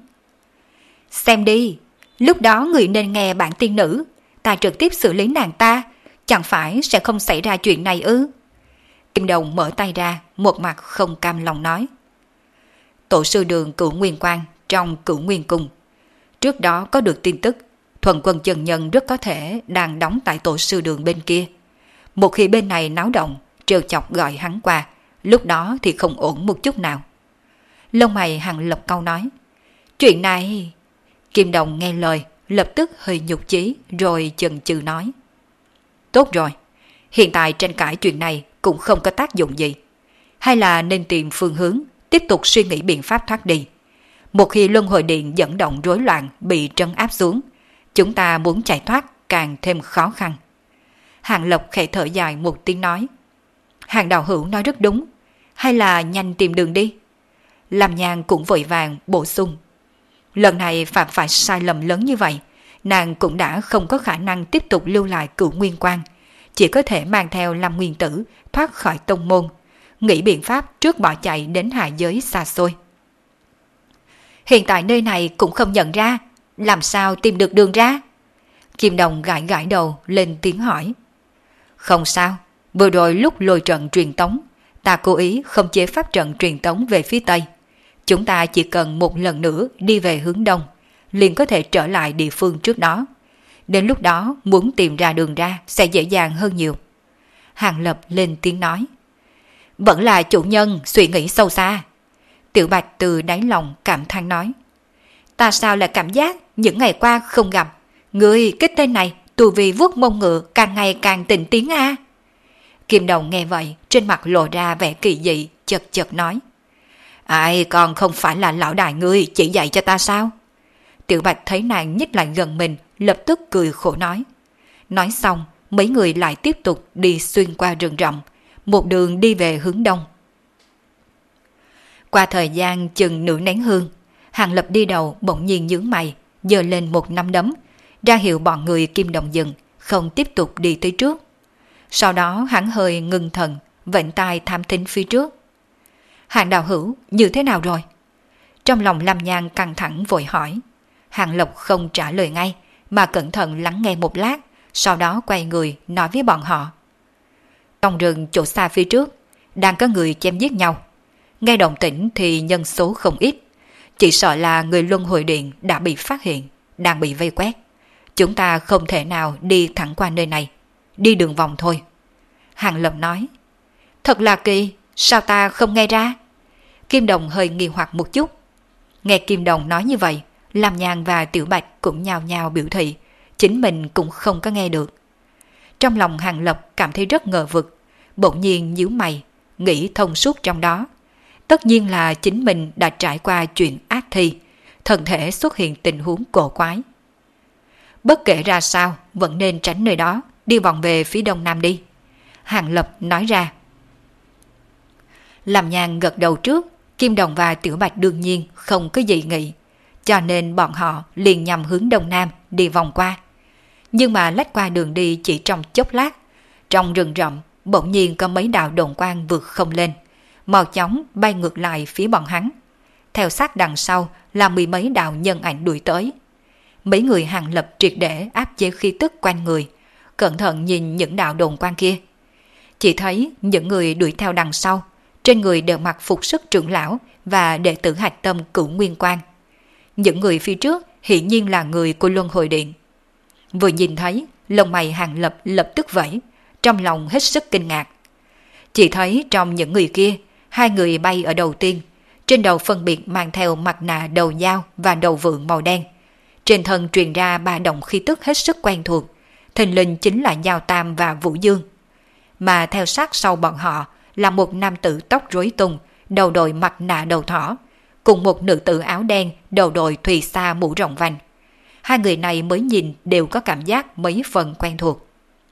Xem đi, lúc đó người nên nghe bản tiên nữ, ta trực tiếp xử lý nàng ta, chẳng phải sẽ không xảy ra chuyện này ư? Kim Đồng mở tay ra, một mặt không cam lòng nói. Tổ sư đường Cửu Nguyên Quang trong Cửu Nguyên Cung, trước đó có được tin tức Thuần Quân chân nhân rất có thể đang đóng tại tổ sư đường bên kia. Một khi bên này náo động, trêu chọc gọi hắn qua, lúc đó thì không ổn một chút nào. Lông mày Hàng Lập cau nói. Chuyện này... Kim Đồng nghe lời, lập tức hơi nhục chí rồi chần chừ nói. Tốt rồi, hiện tại tranh cãi chuyện này cũng không có tác dụng gì. Hay là nên tìm phương hướng, tiếp tục suy nghĩ biện pháp thoát đi. Một khi luân hồi điện dẫn động rối loạn bị trấn áp xuống, chúng ta muốn chạy thoát càng thêm khó khăn. Hàng Lập khẽ thở dài một tiếng nói. Hàng đạo hữu nói rất đúng, hay là nhanh tìm đường đi. Làm Nhàn cũng vội vàng bổ sung. Lần này phạm phải sai lầm lớn như vậy, nàng cũng đã không có khả năng tiếp tục lưu lại Cửu Nguyên Quang, chỉ có thể mang theo Lâm Nguyên Tử thoát khỏi tông môn, nghĩ biện pháp trước bỏ chạy đến hạ giới xa xôi. Hiện tại nơi này cũng không nhận ra, làm sao tìm được đường ra? Kim Đồng gãi gãi đầu lên tiếng hỏi. Không sao, vừa rồi lúc lôi trận truyền tống, ta cố ý không chế pháp trận truyền tống về phía Tây. Chúng ta chỉ cần một lần nữa đi về hướng Đông, liền có thể trở lại địa phương trước đó. Đến lúc đó muốn tìm ra đường ra sẽ dễ dàng hơn nhiều. Hàng Lập lên tiếng nói. Vẫn là chủ nhân suy nghĩ sâu xa. Tiểu Bạch từ đáy lòng cảm thán nói. Ta sao lại cảm giác những ngày qua không gặp, người cái tên này tu vi vuốt mông ngựa càng ngày càng tỉnh tiến a. À? Kim Đồng nghe vậy trên mặt lộ ra vẻ kỳ dị, chật chật nói. Ai còn không phải là lão đại ngươi chỉ dạy cho ta sao? Tiểu Bạch thấy nàng nhích lại gần mình, lập tức cười khổ nói. Nói xong, mấy người lại tiếp tục đi xuyên qua rừng rậm, một đường đi về hướng Đông. Qua thời gian chừng nửa nén hương, Hàng Lập đi đầu bỗng nhiên nhướng mày, giơ lên một nắm đấm, ra hiệu bọn người Kim Đồng dừng, không tiếp tục đi tới trước. Sau đó hắn hơi ngưng thần, vểnh tai tham thính phía trước. Hàng đạo hữu như thế nào rồi? Trong lòng Lâm Nhan căng thẳng vội hỏi. Hàng Lập không trả lời ngay, mà cẩn thận lắng nghe một lát, sau đó quay người nói với bọn họ. Trong rừng chỗ xa phía trước, đang có người chém giết nhau. Nghe động tĩnh thì nhân số không ít, chỉ sợ là người Luân Hồi Điện đã bị phát hiện, đang bị vây quét. Chúng ta không thể nào đi thẳng qua nơi này, đi đường vòng thôi. Hàng Lập nói. Thật là kỳ, sao ta không nghe ra? Kim Đồng hơi nghi hoặc một chút. Nghe Kim Đồng nói như vậy, Lam Nhan và Tiểu Bạch cũng nhao nhao biểu thị, chính mình cũng không có nghe được. Trong lòng Hàng Lập cảm thấy rất ngờ vực, bỗng nhiên nhíu mày, nghĩ thông suốt trong đó. Tất nhiên là chính mình đã trải qua chuyện ác thi, thân thể xuất hiện tình huống cổ quái. Bất kể ra sao, vẫn nên tránh nơi đó, đi vòng về phía đông nam đi. Hàng Lập nói ra. Làm Nhan gật đầu trước, Kim Đồng và Tiểu Bạch đương nhiên không có gì nghĩ, cho nên bọn họ liền nhằm hướng đông nam đi vòng qua. Nhưng mà lách qua đường đi chỉ trong chốc lát, trong rừng rậm bỗng nhiên có mấy đạo đồn quang vượt không lên, mau chóng bay ngược lại phía bọn hắn. Theo sát đằng sau là mười mấy đạo nhân ảnh đuổi tới. Mấy người Hàng Lập triệt để áp chế khí tức quanh người, cẩn thận nhìn những đạo đồn quang kia. Chỉ thấy những người đuổi theo đằng sau, trên người đều mặc phục sức trưởng lão và đệ tử hạch tâm Cửu Nguyên Quan. Những người phía trước hiển nhiên là người của Luân Hồi Điện. Vừa nhìn thấy, lông mày Hàng Lập lập tức vẫy, trong lòng hết sức kinh ngạc. Chỉ thấy trong những người kia, hai người bay ở đầu tiên, trên đầu phân biệt mang theo mặt nạ đầu dao và đầu vượn màu đen. Trên thân truyền ra ba động khí tức hết sức quen thuộc, thình lình chính là Giao Tam và Vũ Dương. Mà theo sát sau bọn họ là một nam tử tóc rối tung, đầu đội mặt nạ đầu thỏ, cùng một nữ tử áo đen đầu đội thùy sa mũ rộng vành. Hai người này mới nhìn đều có cảm giác mấy phần quen thuộc.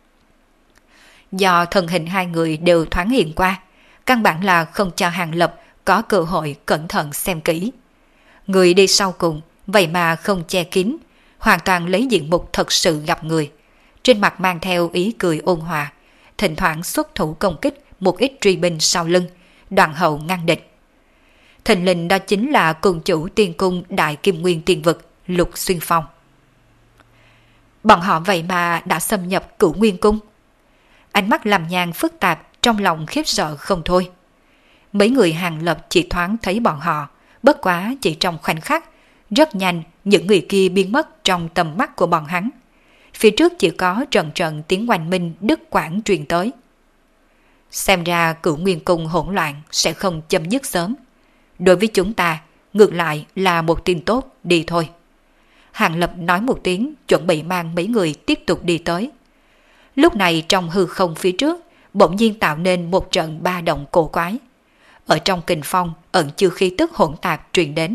Do thân hình hai người đều thoáng hiện qua, căn bản là không cho Hàng Lập có cơ hội cẩn thận xem kỹ. Người đi sau cùng, vậy mà không che kín, hoàn toàn lấy diện mục thật sự gặp người. Trên mặt mang theo ý cười ôn hòa, thỉnh thoảng xuất thủ công kích một ít truy binh sau lưng, đoạn hậu ngăn địch. Thình lình đó chính là cùng chủ tiên cung Đại Kim Nguyên Tiên Vực, Lục Xuyên Phong. Bọn họ vậy mà đã xâm nhập Cửu Nguyên Cung. Ánh mắt Làm Nhan phức tạp, trong lòng khiếp sợ không thôi. Mấy người Hàng Lập chỉ thoáng thấy bọn họ, bất quá chỉ trong khoảnh khắc, rất nhanh những người kia biến mất trong tầm mắt của bọn hắn. Phía trước chỉ có trận trận tiếng oanh minh đứt quãng truyền tới. Xem ra Cửu Nguyên Cung hỗn loạn sẽ không chấm dứt sớm. Đối với chúng ta, ngược lại là một tin tốt, đi thôi. Hàng Lập nói một tiếng, chuẩn bị mang mấy người tiếp tục đi tới. Lúc này trong hư không phía trước, bỗng nhiên tạo nên một trận ba động cổ quái. Ở trong kình phong ẩn chứa khí tức hỗn tạp truyền đến.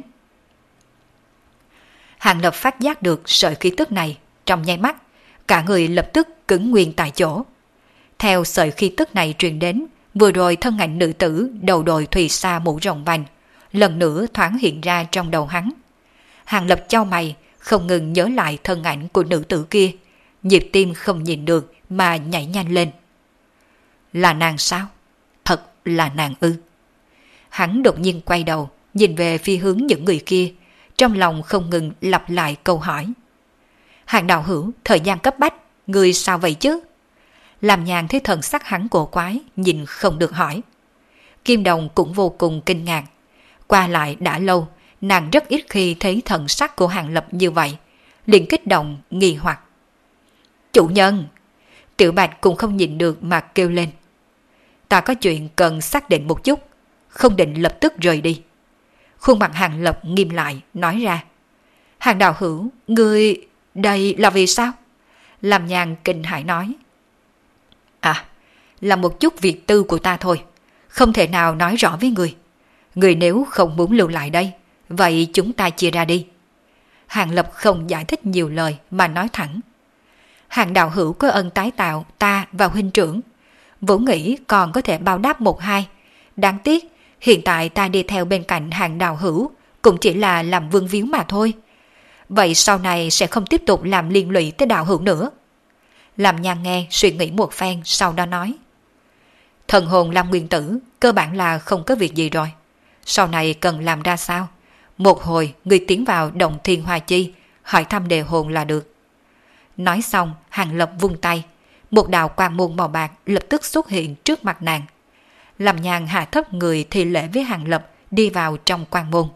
Hàng Lập phát giác được sợi khí tức này, trong nháy mắt, cả người lập tức cứng nguyên tại chỗ. Theo sợi khí tức này truyền đến, vừa rồi thân ảnh nữ tử đầu đội thùy sa mũ rộng vành, lần nữa thoáng hiện ra trong đầu hắn. Hàng Lập chau mày, không ngừng nhớ lại thân ảnh của nữ tử kia, nhịp tim không nhìn được mà nhảy nhanh lên. Là nàng sao? Thật là nàng ư? Hắn đột nhiên quay đầu, nhìn về phía hướng những người kia, trong lòng không ngừng lặp lại câu hỏi. Hàng đạo hữu, thời gian cấp bách, người sao vậy chứ? Làm Nhàn thấy thần sắc hắn cổ quái, nhìn không được hỏi. Kim Đồng cũng vô cùng kinh ngạc. Qua lại đã lâu, nàng rất ít khi thấy thần sắc của Hàng Lập như vậy, liền kích động, nghi hoặc. Chủ nhân! Tiểu Bạch cũng không nhìn được mà kêu lên. Ta có chuyện cần xác định một chút, không định lập tức rời đi. Khuôn mặt Hàng Lập nghiêm lại, nói ra. Hàng đạo hữu, ngươi... đây là vì sao? Làm Nhàn kinh hãi nói. À, là một chút việc tư của ta thôi, không thể nào nói rõ với người. Người nếu không muốn lưu lại đây, vậy chúng ta chia ra đi. Hàng Lập không giải thích nhiều lời mà nói thẳng. Hàng đạo hữu có ân tái tạo ta và huynh trưởng, vốn nghĩ còn có thể báo đáp một hai. Đáng tiếc, hiện tại ta đi theo bên cạnh Hàng đạo hữu cũng chỉ là làm vương víu mà thôi. Vậy sau này sẽ không tiếp tục làm liên lụy tới đạo hữu nữa. Làm Nhàn nghe suy nghĩ một phen, sau đó nói. Thần hồn Lam Nguyên Tử cơ bản là không có việc gì rồi. Sau này cần làm ra sao? Một hồi người tiến vào Động Thiên Hoa Chi, hỏi thăm đề hồn là được. Nói xong, Hàng Lập vung tay, một đạo quang môn màu bạc lập tức xuất hiện trước mặt nàng. Làm Nhàn hạ thấp người thi lễ với Hàng Lập, đi vào trong quang môn.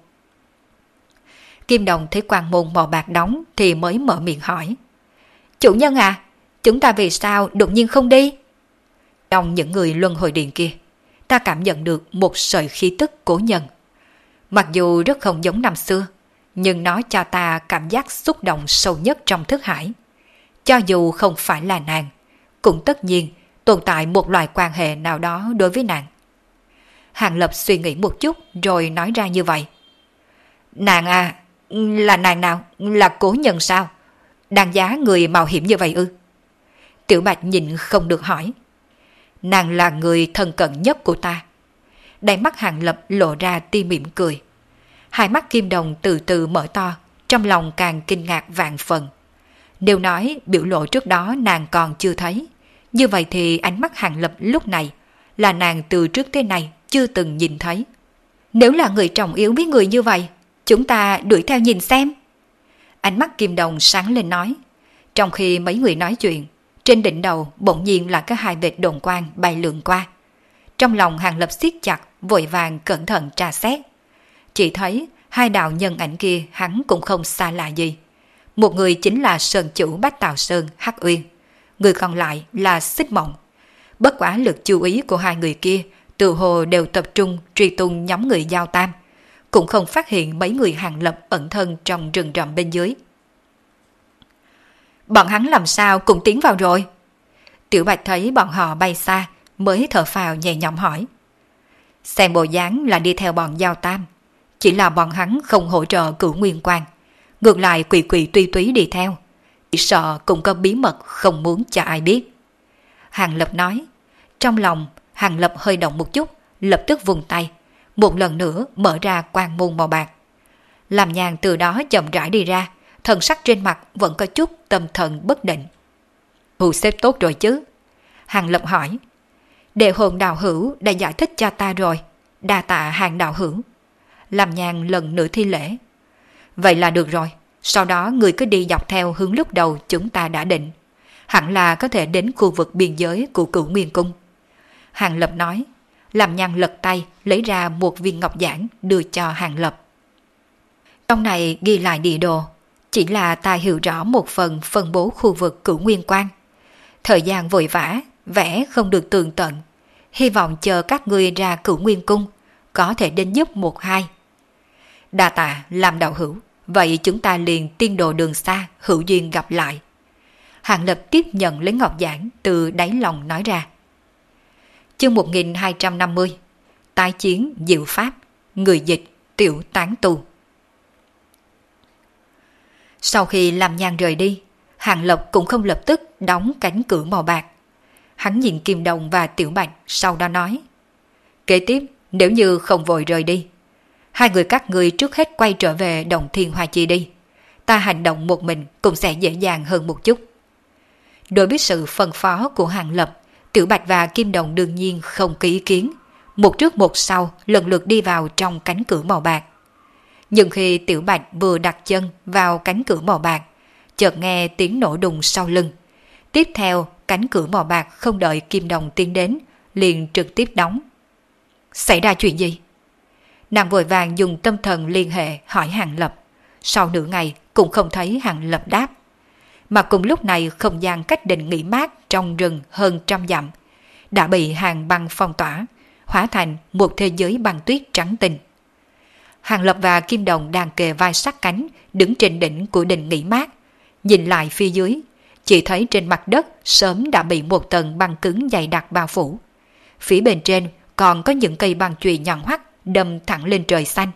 Kim Đồng thấy quang môn màu bạc đóng thì mới mở miệng hỏi. Chủ nhân à, chúng ta vì sao đột nhiên không đi? Trong những người luân hồi điện kia, ta cảm nhận được một sợi khí tức cố nhân. Mặc dù rất không giống năm xưa, nhưng nó cho ta cảm giác xúc động sâu nhất trong thức hải. Cho dù không phải là nàng, cũng tất nhiên tồn tại một loại quan hệ nào đó đối với nàng. Hàng Lập suy nghĩ một chút rồi nói ra như vậy. Nàng à, là nàng nào? Là cố nhân sao? Đáng giá người mạo hiểm như vậy ư? Tiểu Bạch nhịn không được hỏi. Nàng là người thân cận nhất của ta. Đáy mắt Hàng Lập lộ ra tia mỉm cười. Hai mắt Kim Đồng từ từ mở to, trong lòng càng kinh ngạc vạn phần. Nếu nói biểu lộ trước đó nàng còn chưa thấy, như vậy thì ánh mắt Hàng Lập lúc này là nàng từ trước tới nay chưa từng nhìn thấy. Nếu là người trọng yếu với người như vậy, chúng ta đuổi theo nhìn xem. Ánh mắt Kim Đồng sáng lên nói. Trong khi mấy người nói chuyện, trên đỉnh đầu bỗng nhiên là có hai vệt đồn quang bay lượn qua. Trong lòng Hàng Lập siết chặt, vội vàng cẩn thận tra xét. Chỉ thấy hai đạo nhân ảnh kia hắn cũng không xa lạ gì. Một người chính là Sơn chủ Bách Tào Sơn Hắc Uyên, người còn lại là Xích Mộng. Bất quá lực chú ý của hai người kia tự hồ đều tập trung truy tung nhóm người Giao Tam, cũng không phát hiện mấy người Hàng Lập ẩn thân trong rừng rậm bên dưới. Bọn hắn làm sao cũng tiến vào rồi? Tiểu Bạch thấy bọn họ bay xa, mới thở phào nhẹ nhõm hỏi. Xem bộ dáng là đi theo bọn Giao Tam, chỉ là bọn hắn không hỗ trợ Cửu Nguyên Quang, ngược lại quỷ quỷ tuy túy đi theo, chỉ sợ cũng có bí mật không muốn cho ai biết. Hàng Lập nói. Trong lòng Hàng Lập hơi động một chút, lập tức vùng tay, một lần nữa mở ra quang môn màu bạc. Làm Nhàn từ đó chậm rãi đi ra, thần sắc trên mặt vẫn có chút tâm thần bất định. Thu xếp tốt rồi chứ? Hàng Lập hỏi. Đệ hồn đạo hữu đã giải thích cho ta rồi, đa tạ Hàng đạo hữu. Làm Nhàn lần nữa thi lễ. Vậy là được rồi, sau đó người cứ đi dọc theo hướng lúc đầu chúng ta đã định. Hẳn là có thể đến khu vực biên giới của Cửu Nguyên Cung. Hàng Lập nói. Làm Nhàn lật tay lấy ra một viên ngọc giản đưa cho Hàng Lập. Trong này ghi lại địa đồ, chỉ là ta hiểu rõ một phần phân bố khu vực Cửu Nguyên Quang. Thời gian vội vã, vẽ không được tường tận. Hy vọng chờ các ngươi ra Cửu Nguyên Cung, có thể đến giúp một hai. Đa tạ làm đạo hữu, vậy chúng ta liền tiên đồ đường xa, hữu duyên gặp lại. Hàng Lập tiếp nhận lấy ngọc giản từ đáy lòng nói ra. Chương một nghìn hai trăm năm mươi. Tái chiến diệu pháp, người dịch Tiểu Tán Tu. Sau khi Làm Nhàn rời đi, Hàng Lập cũng không lập tức đóng cánh cửa màu bạc. Hắn nhìn Kim Đồng và Tiểu Bạch, sau đó nói. Kế tiếp, nếu như không vội rời đi, hai người các ngươi trước hết quay trở về Động Thiên Hoa Chi đi. Ta hành động một mình cũng sẽ dễ dàng hơn một chút. Đối với sự phân phó của Hàng Lập, Tiểu Bạch và Kim Đồng đương nhiên không có ý kiến. Một trước một sau lần lượt đi vào trong cánh cửa màu bạc. Nhưng khi Tiểu Bạch vừa đặt chân vào cánh cửa màu bạc, chợt nghe tiếng nổ đùng sau lưng. Tiếp theo, cánh cửa màu bạc không đợi Kim Đồng tiến đến, liền trực tiếp đóng. Xảy ra chuyện gì? Nàng vội vàng dùng tâm thần liên hệ hỏi Hàng Lập. Sau nửa ngày cũng không thấy Hàng Lập đáp. Mà cùng lúc này không gian cách Đình nghỉ mát trong rừng hơn trăm dặm đã bị hàng băng phong tỏa, hóa thành một thế giới băng tuyết trắng tinh. Hàng Lập và Kim Đồng đang kề vai sát cánh đứng trên đỉnh của Đình nghỉ mát, nhìn lại phía dưới, chỉ thấy trên mặt đất sớm đã bị một tầng băng cứng dày đặc bao phủ. Phía bên trên còn có những cây băng chùy nhọn hoắt đâm thẳng lên trời xanh.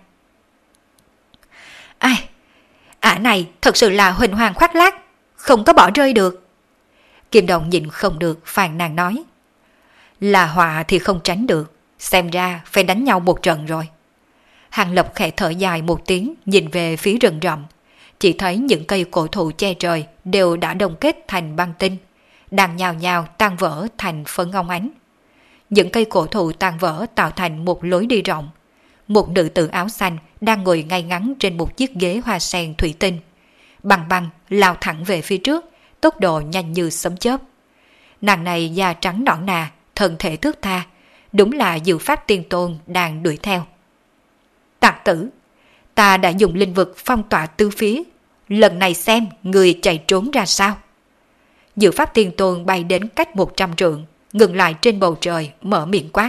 Ai, ả này thật sự là huỳnh hoàng khoác lác, không có bỏ rơi được. Kim Đồng nhìn không được phàn nàn nói. Là họa thì không tránh được, xem ra phải đánh nhau một trận rồi. Hàng Lập khẽ thở dài một tiếng nhìn về phía rừng rậm, chỉ thấy những cây cổ thụ che trời đều đã đông kết thành băng tinh, đang nhào nhào tan vỡ thành phấn óng ánh. Những cây cổ thụ tan vỡ tạo thành một lối đi rộng. Một nữ tử áo xanh đang ngồi ngay ngắn trên một chiếc ghế hoa sen thủy tinh, băng băng lao thẳng về phía trước, tốc độ nhanh như sấm chớp. Nàng này da trắng nõn nà, thân thể thướt tha, đúng là Diệu Pháp Tiên Tôn đang đuổi theo. Tặc tử, ta đã dùng linh vực phong tỏa tứ phía, lần này xem người chạy trốn ra sao. Diệu Pháp Tiên Tôn bay đến cách một trăm trượng, ngừng lại trên bầu trời, mở miệng quát.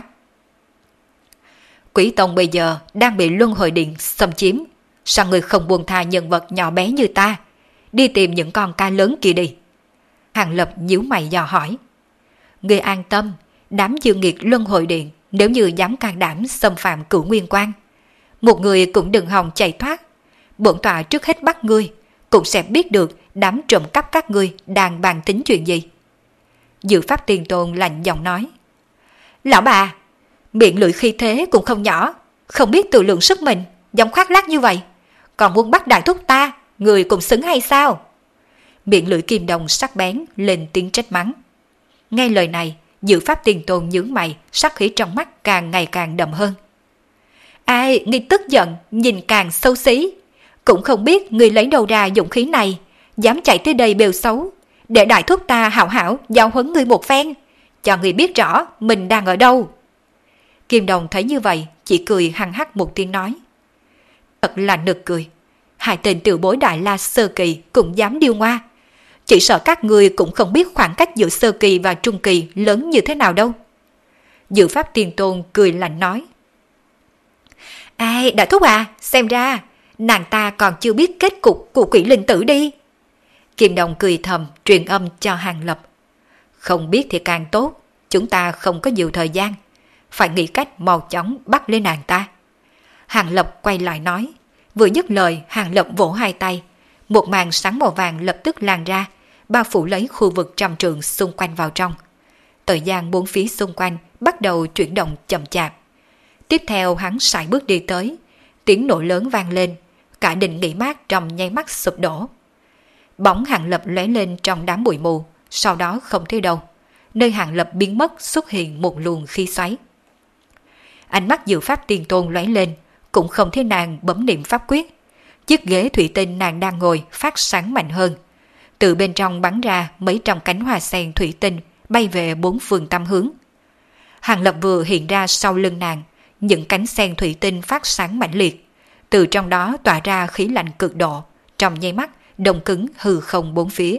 Quỷ Tông bây giờ đang bị Luân Hồi Điện xâm chiếm, sao người không buông tha nhân vật nhỏ bé như ta, đi tìm những con ca lớn kia đi. Hàng Lập nhíu mày dò hỏi. Người an tâm, đám dương nghiệt Luân Hồi Điện nếu như dám can đảm xâm phạm Cửu Nguyên Quan, một người cũng đừng hòng chạy thoát. Bổn tọa trước hết bắt ngươi, cũng sẽ biết được đám trộm cắp các ngươi đang bàn tính chuyện gì. Diệu Pháp Tiên Tôn lạnh giọng nói. Lão bà, miệng lưỡi khi thế cũng không nhỏ, không biết tự lượng sức mình, dám khoác lác như vậy, còn muốn bắt đại thúc ta, người cũng xứng hay sao? Miệng lưỡi Kim Đồng sắc bén lên tiếng trách mắng. Nghe lời này, Diệu Pháp Tiên Tôn nhướng mày, sắc khí trong mắt càng ngày càng đậm hơn. Ai, ngươi tức giận, nhìn càng xấu xí, cũng không biết ngươi lấy đâu ra dũng khí này, dám chạy tới đây bêu xấu, để đại thúc ta hảo hảo giáo huấn ngươi một phen, cho ngươi biết rõ mình đang ở đâu. Kim Đồng thấy như vậy, chỉ cười hăng hắc một tiếng nói. Thật là nực cười, hai tên tiểu bối Đại La sơ kỳ cũng dám điêu ngoa, chỉ sợ các ngươi cũng không biết khoảng cách giữa sơ kỳ và trung kỳ lớn như thế nào đâu. Diệu Pháp Tiên Tôn cười lạnh nói. Ai, đại thúc à, xem ra nàng ta còn chưa biết kết cục của quỷ linh tử đi. Kim Đồng cười thầm truyền âm cho Hàng Lập. Không biết thì càng tốt, chúng ta không có nhiều thời gian, phải nghĩ cách mau chóng bắt lên nàng ta. Hàng Lập quay lại nói. Vừa dứt lời, Hàng Lập vỗ hai tay, một màn sáng màu vàng lập tức lan ra, bao phủ lấy khu vực trăm trượng xung quanh vào trong. Thời gian bốn phía xung quanh bắt đầu chuyển động chậm chạp. Tiếp theo hắn sải bước đi tới, tiếng nổ lớn vang lên, cả Đình nghỉ mát trong nháy mắt sụp đổ. Bóng Hàng Lập lóe lên trong đám bụi mù, sau đó không thấy đâu. Nơi Hàng Lập biến mất xuất hiện một luồng khí xoáy. Ánh mắt Diệu Pháp Tiên Tôn lóe lên, cũng không thấy nàng bấm niệm pháp quyết. Chiếc ghế thủy tinh nàng đang ngồi phát sáng mạnh hơn. Từ bên trong bắn ra mấy trăm cánh hoa sen thủy tinh bay về bốn phương tám hướng. Hàng Lập vừa hiện ra sau lưng nàng, những cánh sen thủy tinh phát sáng mãnh liệt. Từ trong đó tỏa ra khí lạnh cực độ, trong nháy mắt đông cứng hư không bốn phía.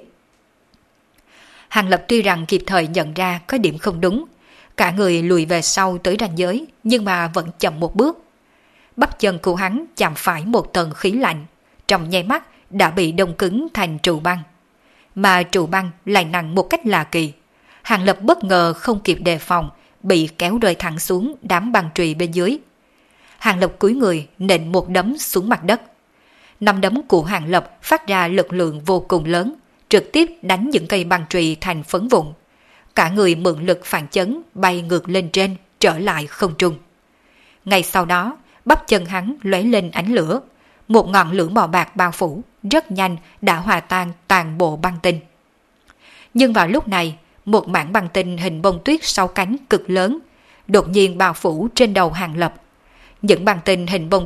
Hàng Lập tuy rằng kịp thời nhận ra có điểm không đúng, cả người lùi về sau tới ranh giới, nhưng mà vẫn chậm một bước. Bắp chân của hắn chạm phải một tầng khí lạnh, trong nháy mắt đã bị đông cứng thành trụ băng. Mà trụ băng lại nặng một cách lạ kỳ. Hàng Lập bất ngờ không kịp đề phòng, bị kéo rơi thẳng xuống đám băng chùy bên dưới. Hàng Lập cúi người nện một đấm xuống mặt đất. Năm đấm của Hàng Lập phát ra lực lượng vô cùng lớn, trực tiếp đánh những cây băng chùy thành phấn vụn. Cả người mượn lực phản chấn bay ngược lên trên, trở lại không trung. Ngay sau đó, bắp chân hắn lóe lên ánh lửa, một ngọn lửa màu bạc bao phủ, rất nhanh đã hòa tan toàn bộ băng tinh. Nhưng vào lúc này, một mảng băng tinh hình bông tuyết sáu cánh cực lớn đột nhiên bao phủ trên đầu Hàng Lập. Những băng tinh hình bông tuyết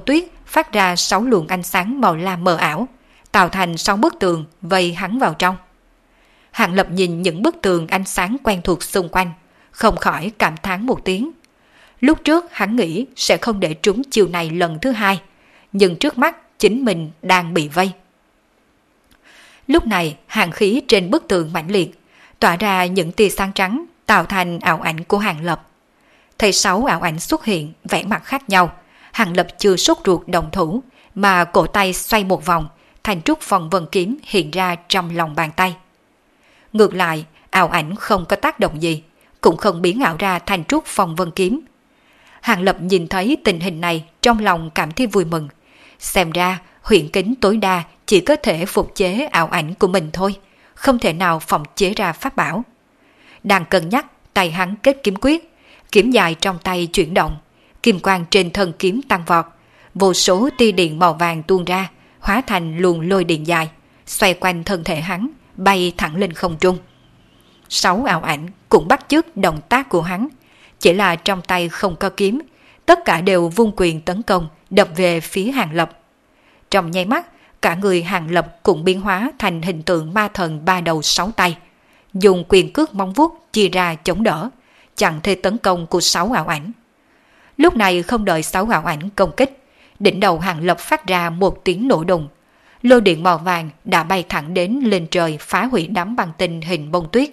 phát ra sáu luồng ánh sáng màu lam mờ ảo, tạo thành sáu bức tường vây hắn vào trong. Hàng Lập nhìn những bức tường ánh sáng quen thuộc xung quanh, không khỏi cảm thán một tiếng. Lúc trước hắn nghĩ sẽ không để trúng chiều này lần thứ hai, nhưng trước mắt chính mình đang bị vây. Lúc này hàng khí trên bức tường mãnh liệt, tỏa ra những tia sáng trắng tạo thành ảo ảnh của Hàng Lập. Thấy sáu ảo ảnh xuất hiện vẻ mặt khác nhau, Hàng Lập chưa sốt ruột động thủ, mà cổ tay xoay một vòng, thành trúc phong vân kiếm hiện ra trong lòng bàn tay. Ngược lại, ảo ảnh không có tác động gì, cũng không biến ảo ra thành trúc phong vân kiếm. Hàng Lập nhìn thấy tình hình này trong lòng cảm thấy vui mừng. Xem ra huyễn kính tối đa chỉ có thể phục chế ảo ảnh của mình thôi, không thể nào phòng chế ra pháp bảo. Đang cân nhắc, tay hắn kết kiếm quyết, kiếm dài trong tay chuyển động, kim quang trên thân kiếm tăng vọt, vô số tia điện màu vàng tuôn ra, hóa thành luồng lôi điện dài, xoay quanh thân thể hắn, bay thẳng lên không trung. Sáu ảo ảnh cũng bắt chước động tác của hắn, chỉ là trong tay không có kiếm, tất cả đều vung quyền tấn công, đập về phía Hàng Lập. Trong nháy mắt, cả người Hàng Lập cũng biến hóa thành hình tượng ma thần ba đầu sáu tay, dùng quyền cước móng vuốt chia ra chống đỡ, chặn thế tấn công của sáu ảo ảnh. Lúc này không đợi sáu ảo ảnh công kích, đỉnh đầu Hàng Lập phát ra một tiếng nổ đùng, lôi điện màu vàng đã bay thẳng đến lên trời phá hủy đám băng tinh hình bông tuyết.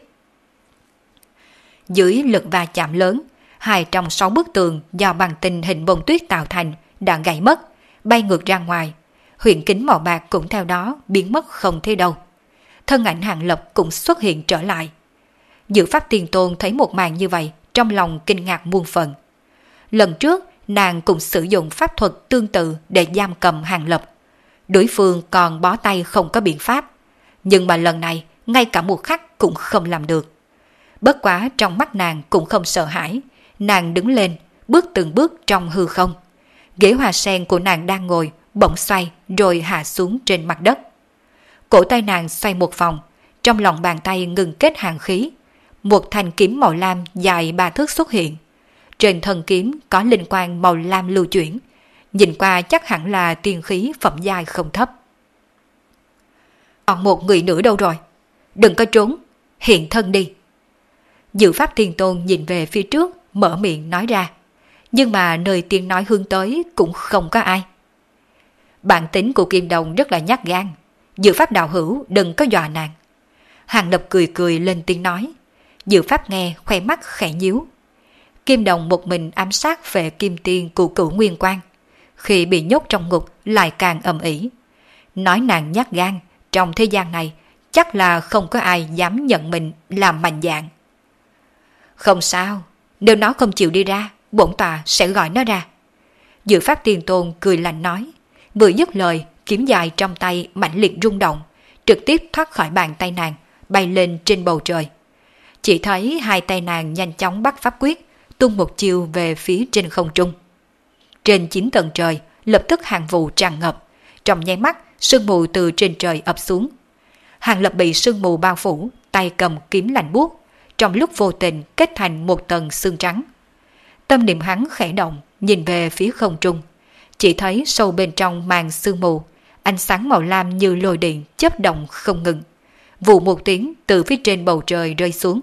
Dưới lực va chạm lớn, hai trong sáu bức tường do băng tinh hình bông tuyết tạo thành đã gãy mất, bay ngược ra ngoài. Huyền kính màu bạc cũng theo đó biến mất không thấy đâu. Thân ảnh Hàng Lập cũng xuất hiện trở lại. Dự Pháp Tiên Tôn thấy một màn như vậy, trong lòng kinh ngạc muôn phần. Lần trước, nàng cũng sử dụng pháp thuật tương tự để giam cầm Hàng Lập. Đối phương còn bó tay không có biện pháp. Nhưng mà lần này, ngay cả một khắc cũng không làm được. Bất quá trong mắt nàng cũng không sợ hãi. Nàng đứng lên, bước từng bước trong hư không. Ghế hoa sen của nàng đang ngồi, bỗng xoay rồi hạ xuống trên mặt đất. Cổ tay nàng xoay một vòng, trong lòng bàn tay ngừng kết hàng khí. Một thanh kiếm màu lam dài ba thước xuất hiện. Trên thân kiếm có linh quang màu lam lưu chuyển, nhìn qua chắc hẳn là tiên khí phẩm giai không thấp. Còn một người nữa đâu rồi? Đừng có trốn, hiện thân đi. Dự Pháp Tiên Tôn nhìn về phía trước, mở miệng nói ra. Nhưng mà nơi tiếng nói hướng tới cũng không có ai. Bản tính của Kim Đồng rất là nhát gan. Dự Pháp đạo hữu đừng có dọa nàng. Hàng Lập cười cười lên tiếng nói. Dự Pháp nghe khoe mắt khẽ nhíu. Kim Đồng một mình ám sát về Kim Tiên của Cửu Nguyên Quang. Khi bị nhốt trong ngục lại càng ầm ĩ. Nói nàng nhát gan, trong thế gian này chắc là không có ai dám nhận mình làm mạnh dạn. Không sao, nếu nó không chịu đi ra, bổn tọa sẽ gọi nó ra. Dự Pháp Tiên Tôn cười lạnh nói. Vừa dứt lời, kiếm dài trong tay mãnh liệt rung động, trực tiếp thoát khỏi bàn tay nàng, bay lên trên bầu trời. Chỉ thấy hai tay nàng nhanh chóng bắt pháp quyết, tung một chiều về phía trên không trung. Trên chín tầng trời, lập tức hàng vụ tràn ngập, trong nháy mắt, sương mù từ trên trời ập xuống. Hàng Lập bị sương mù bao phủ, tay cầm kiếm lạnh buốt, trong lúc vô tình kết thành một tầng sương trắng. Tâm niệm hắn khẽ động, nhìn về phía không trung, chỉ thấy sâu bên trong màn sương mù, ánh sáng màu lam như lôi điện chớp động không ngừng. Vụ một tiếng từ phía trên bầu trời rơi xuống.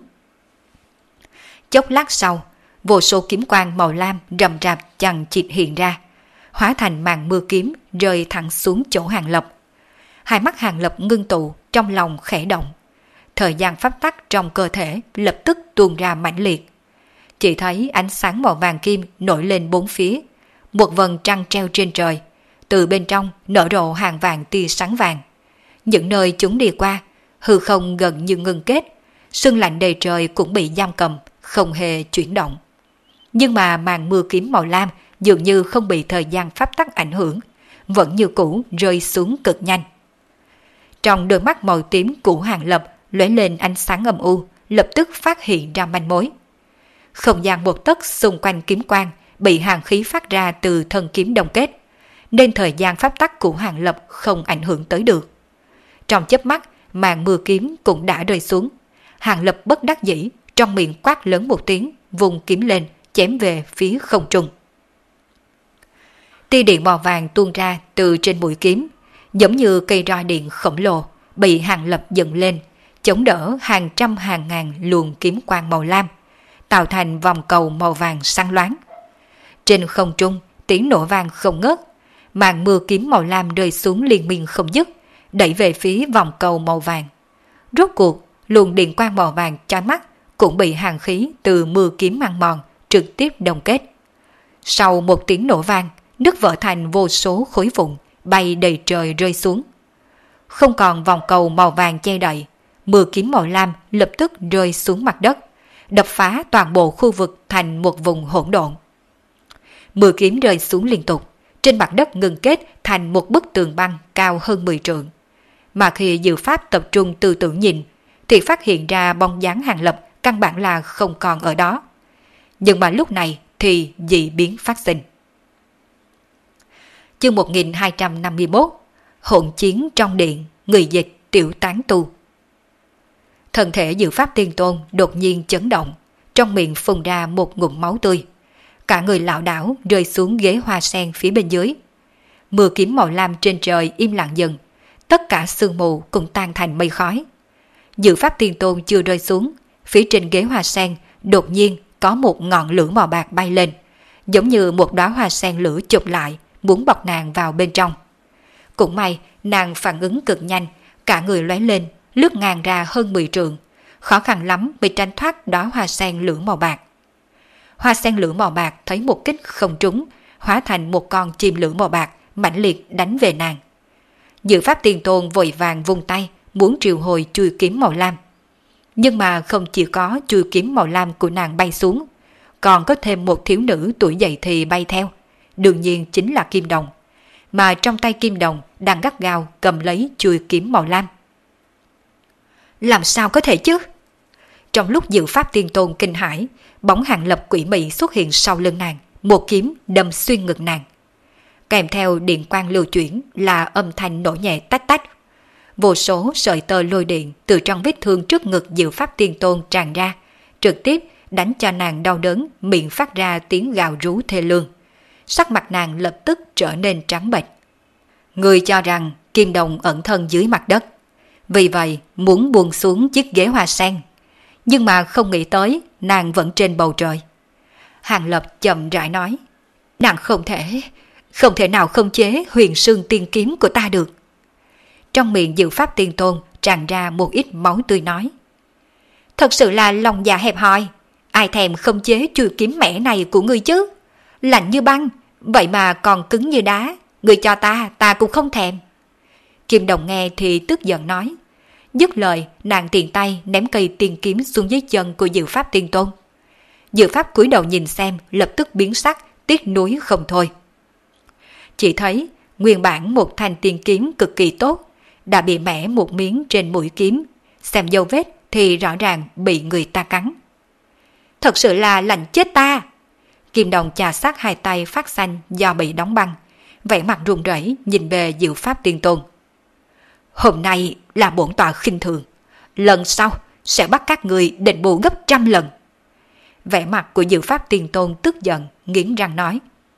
Chốc lát sau, vô số kiếm quang màu lam rầm rạp chằng chịt hiện ra, hóa thành màn mưa kiếm rơi thẳng xuống chỗ Hàng Lập. Hai mắt Hàng Lập ngưng tụ, trong lòng khẽ động. Thời gian pháp tắc trong cơ thể lập tức tuôn ra mãnh liệt. Chỉ thấy ánh sáng màu vàng kim nổi lên bốn phía, một vầng trăng treo trên trời, từ bên trong nở rộ hàng vàng tia sáng vàng. Những nơi chúng đi qua, hư không gần như ngưng kết, sương lạnh đầy trời cũng bị giam cầm, không hề chuyển động. Nhưng mà màn mưa kiếm màu lam dường như không bị thời gian pháp tắc ảnh hưởng, vẫn như cũ rơi xuống cực nhanh. Trong đôi mắt màu tím của Hàng Lập lóe lên ánh sáng âm u, lập tức phát hiện ra manh mối. Không gian một tấc xung quanh kiếm quang bị hàng khí phát ra từ thân kiếm đông kết, nên thời gian pháp tắc của Hàng Lập không ảnh hưởng tới được. Trong chớp mắt, màn mưa kiếm cũng đã rơi xuống. Hàng Lập bất đắc dĩ, trong miệng quát lớn một tiếng, vùng kiếm lên, chém về phía không trung. Tia điện màu vàng tuôn ra từ trên mũi kiếm, giống như cây roi điện khổng lồ bị Hàng Lập dựng lên, chống đỡ hàng trăm hàng ngàn luồng kiếm quang màu lam, tạo thành vòng cầu màu vàng sáng loáng. Trên không trung, tiếng nổ vang không ngớt, màn mưa kiếm màu lam rơi xuống liên miên không dứt, đẩy về phía vòng cầu màu vàng. Rốt cuộc, luồng điện quang màu vàng chói mắt cũng bị hàn khí từ mưa kiếm ăn mòn, trực tiếp đông kết. Sau một tiếng nổ vang, nước vỡ thành vô số khối vụn, bay đầy trời rơi xuống. Không còn vòng cầu màu vàng che đậy, mưa kiếm màu lam lập tức rơi xuống mặt đất, đập phá toàn bộ khu vực thành một vùng hỗn độn. Mưa kiếm rơi xuống liên tục, trên mặt đất ngừng kết thành một bức tường băng cao hơn mười trượng. Mà khi Diệu Pháp tập trung tư tưởng nhìn, thì phát hiện ra bóng dáng Hàng Lập căn bản là không còn ở đó. Nhưng mà lúc này thì dị biến phát sinh. Chương một nghìn hai trăm năm mươi mốt, hỗn chiến trong điện, người dịch tiểu tán tu. Thân thể Diệu Pháp Tiên Tôn đột nhiên chấn động, trong miệng phun ra một ngụm máu tươi. Cả người lảo đảo rơi xuống ghế hoa sen phía bên dưới. Mưa kiếm màu lam trên trời im lặng dần, tất cả sương mù cũng tan thành mây khói. Diệu Pháp Tiên Tôn chưa rơi xuống, phía trên ghế hoa sen đột nhiên có một ngọn lửa màu bạc bay lên, giống như một đóa hoa sen lửa chụp lại, muốn bọc nàng vào bên trong. Cũng may nàng phản ứng cực nhanh, cả người lóe lên, lướt ngang ra hơn mười trượng, khó khăn lắm mới tránh thoát đóa hoa sen lửa màu bạc. Hoa sen lửa màu bạc thấy một kích không trúng, hóa thành một con chim lửa màu bạc mãnh liệt đánh về nàng. Diệu Pháp Tiên Tôn vội vàng vung tay muốn triệu hồi chuôi kiếm màu lam. Nhưng mà không chỉ có chuôi kiếm màu lam của nàng bay xuống, còn có thêm một thiếu nữ tuổi dậy thì bay theo, đương nhiên chính là Kim Đồng, mà trong tay Kim Đồng đang gắt gao cầm lấy chuôi kiếm màu lam. Làm sao có thể chứ? Trong lúc Diệu Pháp Tiên Tôn kinh hãi, bóng Hàng Lập quỷ mị xuất hiện sau lưng nàng, một kiếm đâm xuyên ngực nàng. Kèm theo điện quang lưu chuyển là âm thanh nổ nhẹ tách tách. Vô số sợi tơ lôi điện từ trong vết thương trước ngực Diệu Pháp Tiên Tôn tràn ra, trực tiếp đánh cho nàng đau đớn, miệng phát ra tiếng gào rú thê lương. Sắc mặt nàng lập tức trở nên trắng bệch. Người cho rằng Kim Đồng ẩn thân dưới mặt đất, vì vậy muốn buông xuống chiếc ghế hoa sen, nhưng mà không nghĩ tới nàng vẫn trên bầu trời. Hàng Lập chậm rãi nói, nàng không thể, không thể nào khống chế huyền sương tiên kiếm của ta được. Trong miệng Diệu Pháp Tiên Tôn tràn ra một ít máu tươi nói, thật sự là lòng dạ hẹp hòi, ai thèm khống chế chuôi kiếm mẹ này của ngươi chứ? Lạnh như băng, vậy mà còn cứng như đá, ngươi cho ta, ta cũng không thèm. Kim Đồng nghe thì tức giận nói. Dứt lời, nàng tiện tay ném cây tiên kiếm xuống dưới chân của Diệu Pháp Tiên Tôn. Diệu Pháp cúi đầu nhìn xem, lập tức biến sắc, tiếc nuối không thôi. Chỉ thấy nguyên bản một thanh tiên kiếm cực kỳ tốt đã bị mẻ một miếng trên mũi kiếm, xem dấu vết thì rõ ràng bị người ta cắn. Thật sự là lạnh chết ta! Kim Đồng chà sát hai tay phát xanh do bị đóng băng, vẻ mặt run rẩy nhìn về Diệu Pháp Tiên Tôn. Hôm nay là bổn tọa khinh thường, lần sau sẽ bắt các người đền bù gấp trăm lần. Vẻ mặt của Diệu Pháp Tiên Tôn tức giận, nghiến răng nói.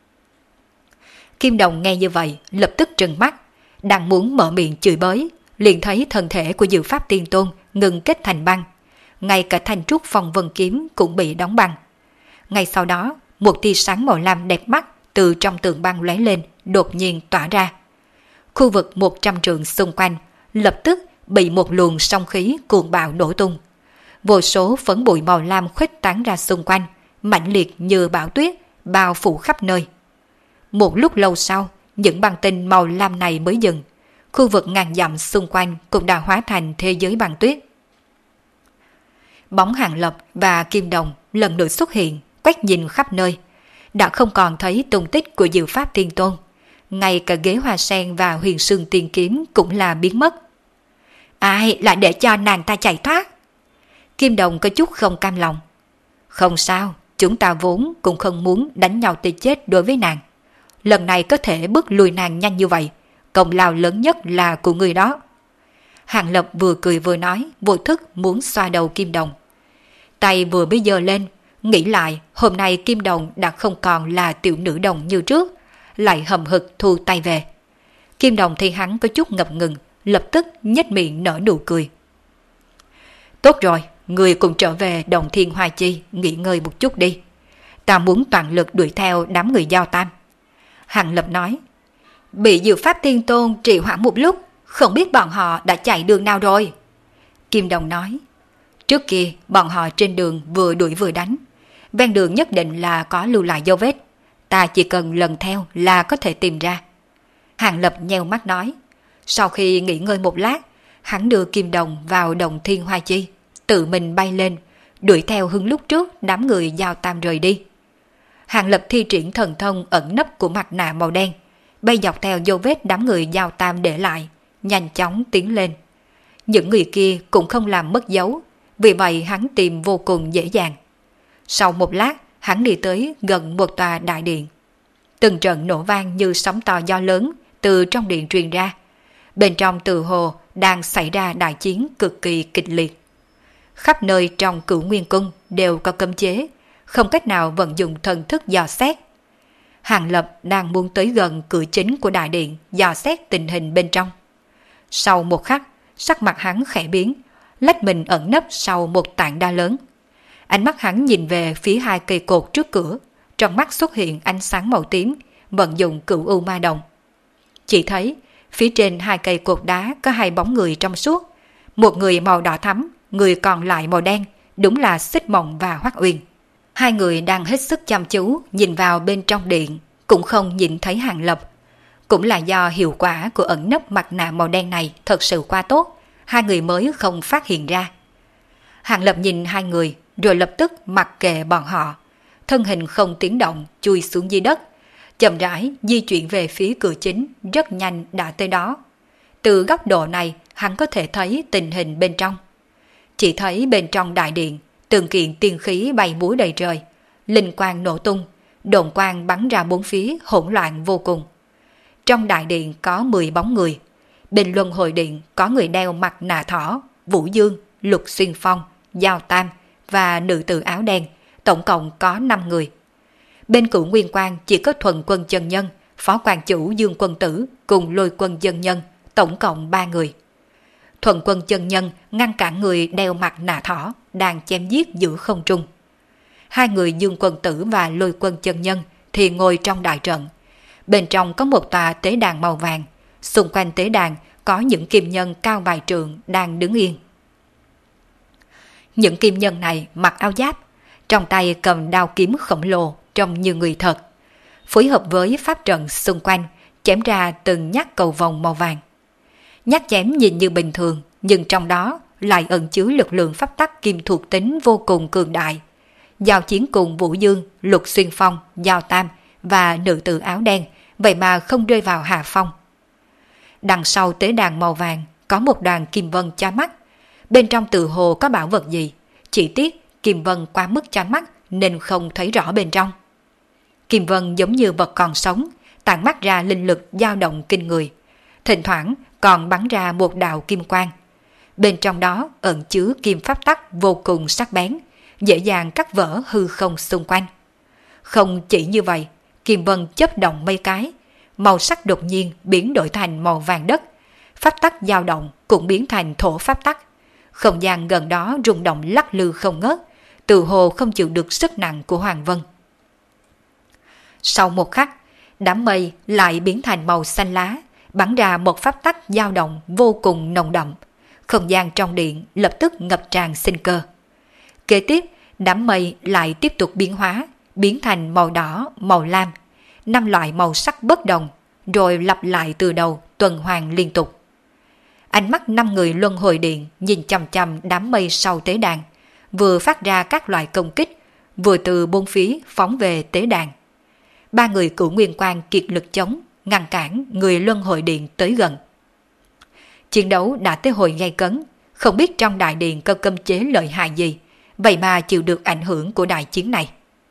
Kim Đồng nghe như vậy lập tức trừng mắt, đang muốn mở miệng chửi bới, liền thấy thân thể của Diệu Pháp Tiên Tôn ngừng kết thành băng, ngay cả thanh trúc phong vân kiếm cũng bị đóng băng. Ngay sau đó, một tia sáng màu lam đẹp mắt từ trong tường băng lóe lên, đột nhiên tỏa ra. Khu vực một trăm trượng xung quanh lập tức bị một luồng sóng khí cuồng bạo nổ tung. Vô số phấn bụi màu lam khuếch tán ra xung quanh, mãnh liệt như bão tuyết, bao phủ khắp nơi. Một lúc lâu sau, những băng tinh màu lam này mới dừng. Khu vực ngàn dặm xung quanh cũng đã hóa thành thế giới băng tuyết. Bóng Hàng Lập và Kim Đồng lần nữa xuất hiện, quét nhìn khắp nơi. Đã không còn thấy tung tích của Diệu Pháp Tiên Tôn. Ngay cả ghế hoa sen và huyền sương tiên kiếm cũng là biến mất. Ai lại để cho nàng ta chạy thoát? Kim Đồng có chút không cam lòng. Không sao, chúng ta vốn cũng không muốn đánh nhau tới chết đối với nàng. Lần này có thể bước lùi nàng nhanh như vậy, công lao lớn nhất là của người đó. Hàng Lập vừa cười vừa nói, vô thức muốn xoa đầu Kim Đồng. Tay vừa mới giơ lên, nghĩ lại hôm nay Kim Đồng đã không còn là tiểu nữ đồng như trước, lại hầm hực thu tay về. Kim Đồng thấy hắn có chút ngập ngừng, lập tức nhếch miệng nở nụ cười. Tốt rồi, người cùng trở về Đồng Thiên Hoa Chi nghỉ ngơi một chút đi. Ta muốn toàn lực đuổi theo đám người Giao Tam. Hàng Lập nói. Bị Diệu Pháp Thiên Tôn trì hoãn một lúc, không biết bọn họ đã chạy đường nào rồi. Kim Đồng nói. Trước kia bọn họ trên đường vừa đuổi vừa đánh. Ven đường nhất định là có lưu lại dấu vết. Ta chỉ cần lần theo là có thể tìm ra. Hàng Lập nheo mắt nói. Sau khi nghỉ ngơi một lát, hắn đưa Kim Đồng vào Đồng Thiên Hoa Chi, tự mình bay lên, đuổi theo hướng lúc trước đám người Giao Tam rời đi. Hàng Lập thi triển thần thông ẩn nấp của mặt nạ màu đen, bay dọc theo dấu vết đám người Giao Tam để lại, nhanh chóng tiến lên. Những người kia cũng không làm mất dấu, vì vậy hắn tìm vô cùng dễ dàng. Sau một lát, hắn đi tới gần một tòa đại điện. Từng trận nổ vang như sóng to gió lớn từ trong điện truyền ra. Bên trong tự hồ đang xảy ra đại chiến cực kỳ kịch liệt. Khắp nơi trong Cửu Nguyên Cung đều có cấm chế, không cách nào vận dụng thần thức dò xét. Hàng Lập đang muốn tới gần cửa chính của đại điện dò xét tình hình bên trong. Sau một khắc, sắc mặt hắn khẽ biến, lách mình ẩn nấp sau một tảng đá lớn. Ánh mắt hắn nhìn về phía hai cây cột trước cửa, trong mắt xuất hiện ánh sáng màu tím, vận dụng Cửu U Ma Đồng. Chỉ thấy phía trên hai cây cột đá có hai bóng người trong suốt, một người màu đỏ thắm, người còn lại màu đen, đúng là Xích Mộng và Hoắc Uyên. Hai người đang hết sức chăm chú nhìn vào bên trong điện, cũng không nhìn thấy Hàng Lập. Cũng là do hiệu quả của ẩn nấp mặt nạ màu đen này thật sự quá tốt, hai người mới không phát hiện ra. Hàng Lập nhìn hai người rồi lập tức mặc kệ bọn họ, thân hình không tiếng động chui xuống dưới đất, chậm rãi di chuyển về phía cửa chính, rất nhanh đã tới đó. Từ góc độ này hắn có thể thấy tình hình bên trong. Chỉ thấy bên trong đại điện, từng kiện tiên khí bay múa đầy trời, linh quang nổ tung, đồn quang bắn ra bốn phía hỗn loạn vô cùng. Trong đại điện có mười bóng người. Bên luân hồi điện có người đeo mặt nạ thỏ, Vũ Dương, Lục Xuyên Phong, Giao Tam và nữ tử áo đen, tổng cộng có năm người. Bên Cửu Nguyên Quang chỉ có Thuần Quân chân nhân, Phó Quan chủ Dương Quân Tử cùng Lôi Quân chân nhân, tổng cộng ba người. Thuần Quân chân nhân ngăn cản người đeo mặt nạ thỏ đang chém giết giữa không trung. Hai người Dương Quân Tử và Lôi Quân chân nhân thì ngồi trong đại trận. Bên trong có một tòa tế đàn màu vàng, xung quanh tế đàn có những kim nhân cao vài trượng đang đứng yên. Những kim nhân này mặc áo giáp, trong tay cầm đao kiếm khổng lồ trông như người thật, phối hợp với pháp trận xung quanh chém ra từng nhát cầu vòng màu vàng. Nhát chém nhìn như bình thường, nhưng trong đó lại ẩn chứa lực lượng pháp tắc kim thuộc tính vô cùng cường đại. Giao chiến cùng Vũ Dương, Lục Xuyên Phong, Giao Tam và nữ tử áo đen, vậy mà không rơi vào hạ phong. Đằng sau tế đàn màu vàng có một đoàn kim vân chói mắt, bên trong tự hồ có bảo vật gì, chỉ tiếc kim vân quá mức chói mắt nên không thấy rõ bên trong. Kim vân giống như vật còn sống, tản mát ra linh lực dao động kinh người, thỉnh thoảng còn bắn ra một đạo kim quang. Bên trong đó ẩn chứa kim pháp tắc vô cùng sắc bén, dễ dàng cắt vỡ hư không xung quanh. Không chỉ như vậy, kim vân chớp động mấy cái, màu sắc đột nhiên biến đổi thành màu vàng đất, pháp tắc dao động cũng biến thành thổ pháp tắc. Không gian gần đó rung động lắc lư không ngớt, tự hồ không chịu được sức nặng của Hoàng Vân. Sau một khắc, đám mây lại biến thành màu xanh lá, bắn ra một pháp tắc dao động vô cùng nồng đậm. Không gian trong điện lập tức ngập tràn sinh cơ. Kế tiếp, đám mây lại tiếp tục biến hóa, biến thành màu đỏ, màu lam, năm loại màu sắc bất đồng, rồi lặp lại từ đầu, tuần hoàn liên tục. Ánh mắt năm người luân hồi điện nhìn chằm chằm đám mây sau tế đàn, vừa phát ra các loại công kích, vừa từ bốn phía phóng về tế đàn. Ba người Cửu Nguyên Quang kiệt lực chống, ngăn cản người luân hồi điện tới gần. Chiến đấu đã tới hồi gay cấn, không biết trong đại điện có cấm chế lợi hại gì, vậy mà chịu được ảnh hưởng của đại chiến này.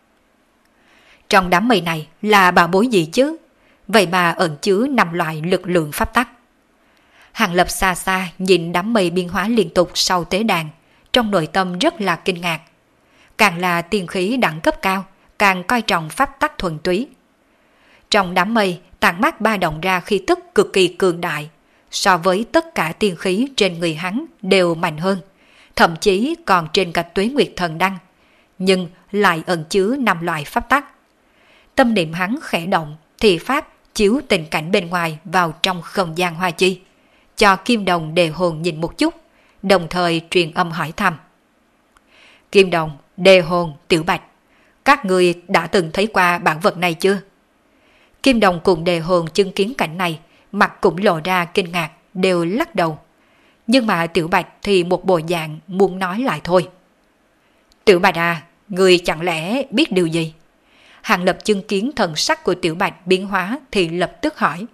Trong đám mây này là bảo bối gì chứ? Vậy mà ẩn chứa năm loại lực lượng pháp tắc. Hàng Lập xa xa nhìn đám mây biến hóa liên tục sau tế đàn, trong nội tâm rất là kinh ngạc. Càng là tiên khí đẳng cấp cao, càng coi trọng pháp tắc thuần túy. Trong đám mây tản mát ba động ra khí tức cực kỳ cường đại, so với tất cả tiên khí trên người hắn đều mạnh hơn, thậm chí còn trên cả Tuế Nguyệt Thần Đăng, nhưng lại ẩn chứa năm loại pháp tắc. Tâm niệm hắn khẽ động, thì pháp chiếu tình cảnh bên ngoài vào trong không gian hoa chi, cho Kim Đồng Đề Hồn nhìn một chút, đồng thời truyền âm hỏi thăm. Kim Đồng, Đề Hồn, Tiểu Bạch, các người đã từng thấy qua bản vật này chưa? Kim Đồng cùng Đề Hồn chứng kiến cảnh này, mặt cũng lộ ra kinh ngạc, đều lắc đầu. Nhưng mà Tiểu Bạch thì một bộ dạng muốn nói lại thôi. Tiểu Bạch à, người chẳng lẽ biết điều gì? Hàng Lập chứng kiến thần sắc của Tiểu Bạch biến hóa thì lập tức hỏi.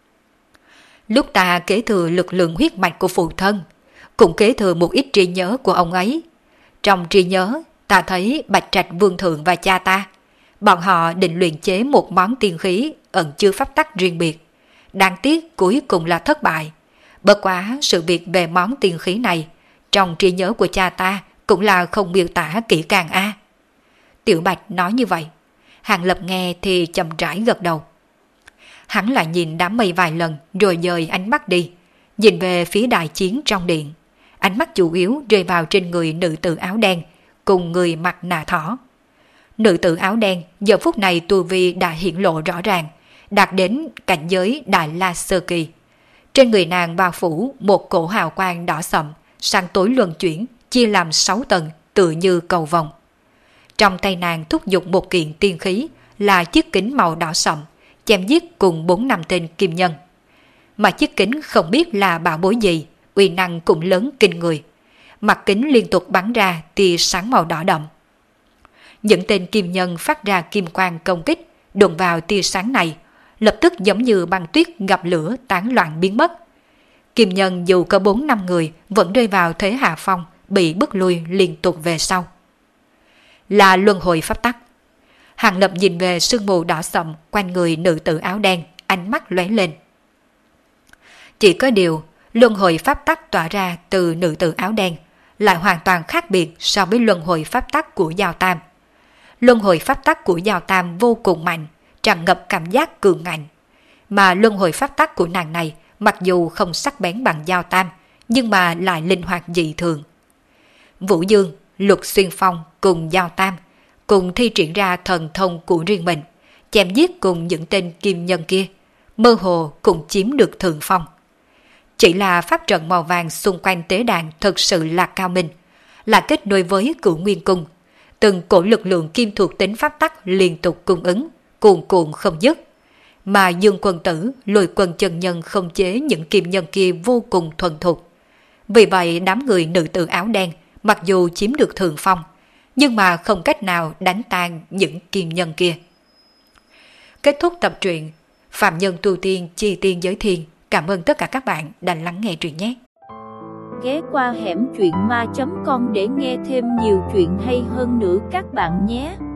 Lúc ta kế thừa lực lượng huyết mạch của phụ thân, cũng kế thừa một ít trí nhớ của ông ấy. Trong trí nhớ, ta thấy Bạch Trạch Vương Thượng và cha ta, bọn họ định luyện chế một món tiên khí ẩn chứa pháp tắc riêng biệt. Đáng tiếc cuối cùng là thất bại. Bất quá sự việc về món tiên khí này, trong trí nhớ của cha ta cũng là không miêu tả kỹ càng a. À. Tiểu Bạch nói như vậy. Hàng Lập nghe thì chậm rãi gật đầu. Hắn lại nhìn đám mây vài lần rồi dời ánh mắt đi, nhìn về phía đại chiến trong điện. Ánh mắt chủ yếu rơi vào trên người nữ tử áo đen cùng người mặc nạ thỏ. Nữ tử áo đen giờ phút này tu vi đã hiển lộ rõ ràng, đạt đến cảnh giới Đại La Sơ Kỳ. Trên người nàng bao phủ một cổ hào quang đỏ sậm, sáng tối luân chuyển, chia làm sáu tầng, tựa như cầu vồng. Trong tay nàng thúc giục một kiện tiên khí là chiếc kính màu đỏ sậm, chém giết cùng bốn năm tên kim nhân. Mà chiếc kính không biết là bảo bối gì, uy năng cũng lớn kinh người. Mặt kính liên tục bắn ra tia sáng màu đỏ đậm. Những tên kim nhân phát ra kim quang công kích, đụng vào tia sáng này, lập tức giống như băng tuyết gặp lửa tán loạn biến mất. Kim nhân dù có bốn năm người vẫn rơi vào thế hạ phong, bị bức lui liên tục về sau. Là luân hồi pháp tắc. Hàng Lập nhìn về sương mù đỏ sậm quanh người nữ tử áo đen, ánh mắt lóe lên. Chỉ có điều, luân hồi pháp tắc tỏa ra từ nữ tử áo đen lại hoàn toàn khác biệt so với luân hồi pháp tắc của Giao Tam. Luân hồi pháp tắc của Giao Tam vô cùng mạnh, tràn ngập cảm giác cường ngạnh. Mà luân hồi pháp tắc của nàng này mặc dù không sắc bén bằng Giao Tam, nhưng mà lại linh hoạt dị thường. Vũ Dương, Lục Xuyên Phong cùng Giao Tam cùng thi triển ra thần thông của riêng mình, chém giết cùng những tên kim nhân kia, mơ hồ cũng chiếm được thượng phong. Chỉ là pháp trận màu vàng xung quanh tế đàn thực sự là cao minh, là kết nối với Cửu Nguyên Cung. Từng cổ lực lượng kim thuộc tính pháp tắc liên tục cung ứng, cuồn cuộn không dứt. Mà Dương Quân Tử, Lôi Quân chân nhân không chế những kim nhân kia vô cùng thuần thục. Vì vậy đám người nữ tử áo đen mặc dù chiếm được thượng phong, nhưng mà không cách nào đánh tan những kim nhân kia. Kết thúc tập truyện, Phạm Nhân Tu Tiên Chi Tiên Giới Thiên. Cảm ơn tất cả các bạn đã lắng nghe truyện nhé. Ghé qua hẻm truyện ma chấm com để nghe thêm nhiều chuyện hay hơn nữa các bạn nhé.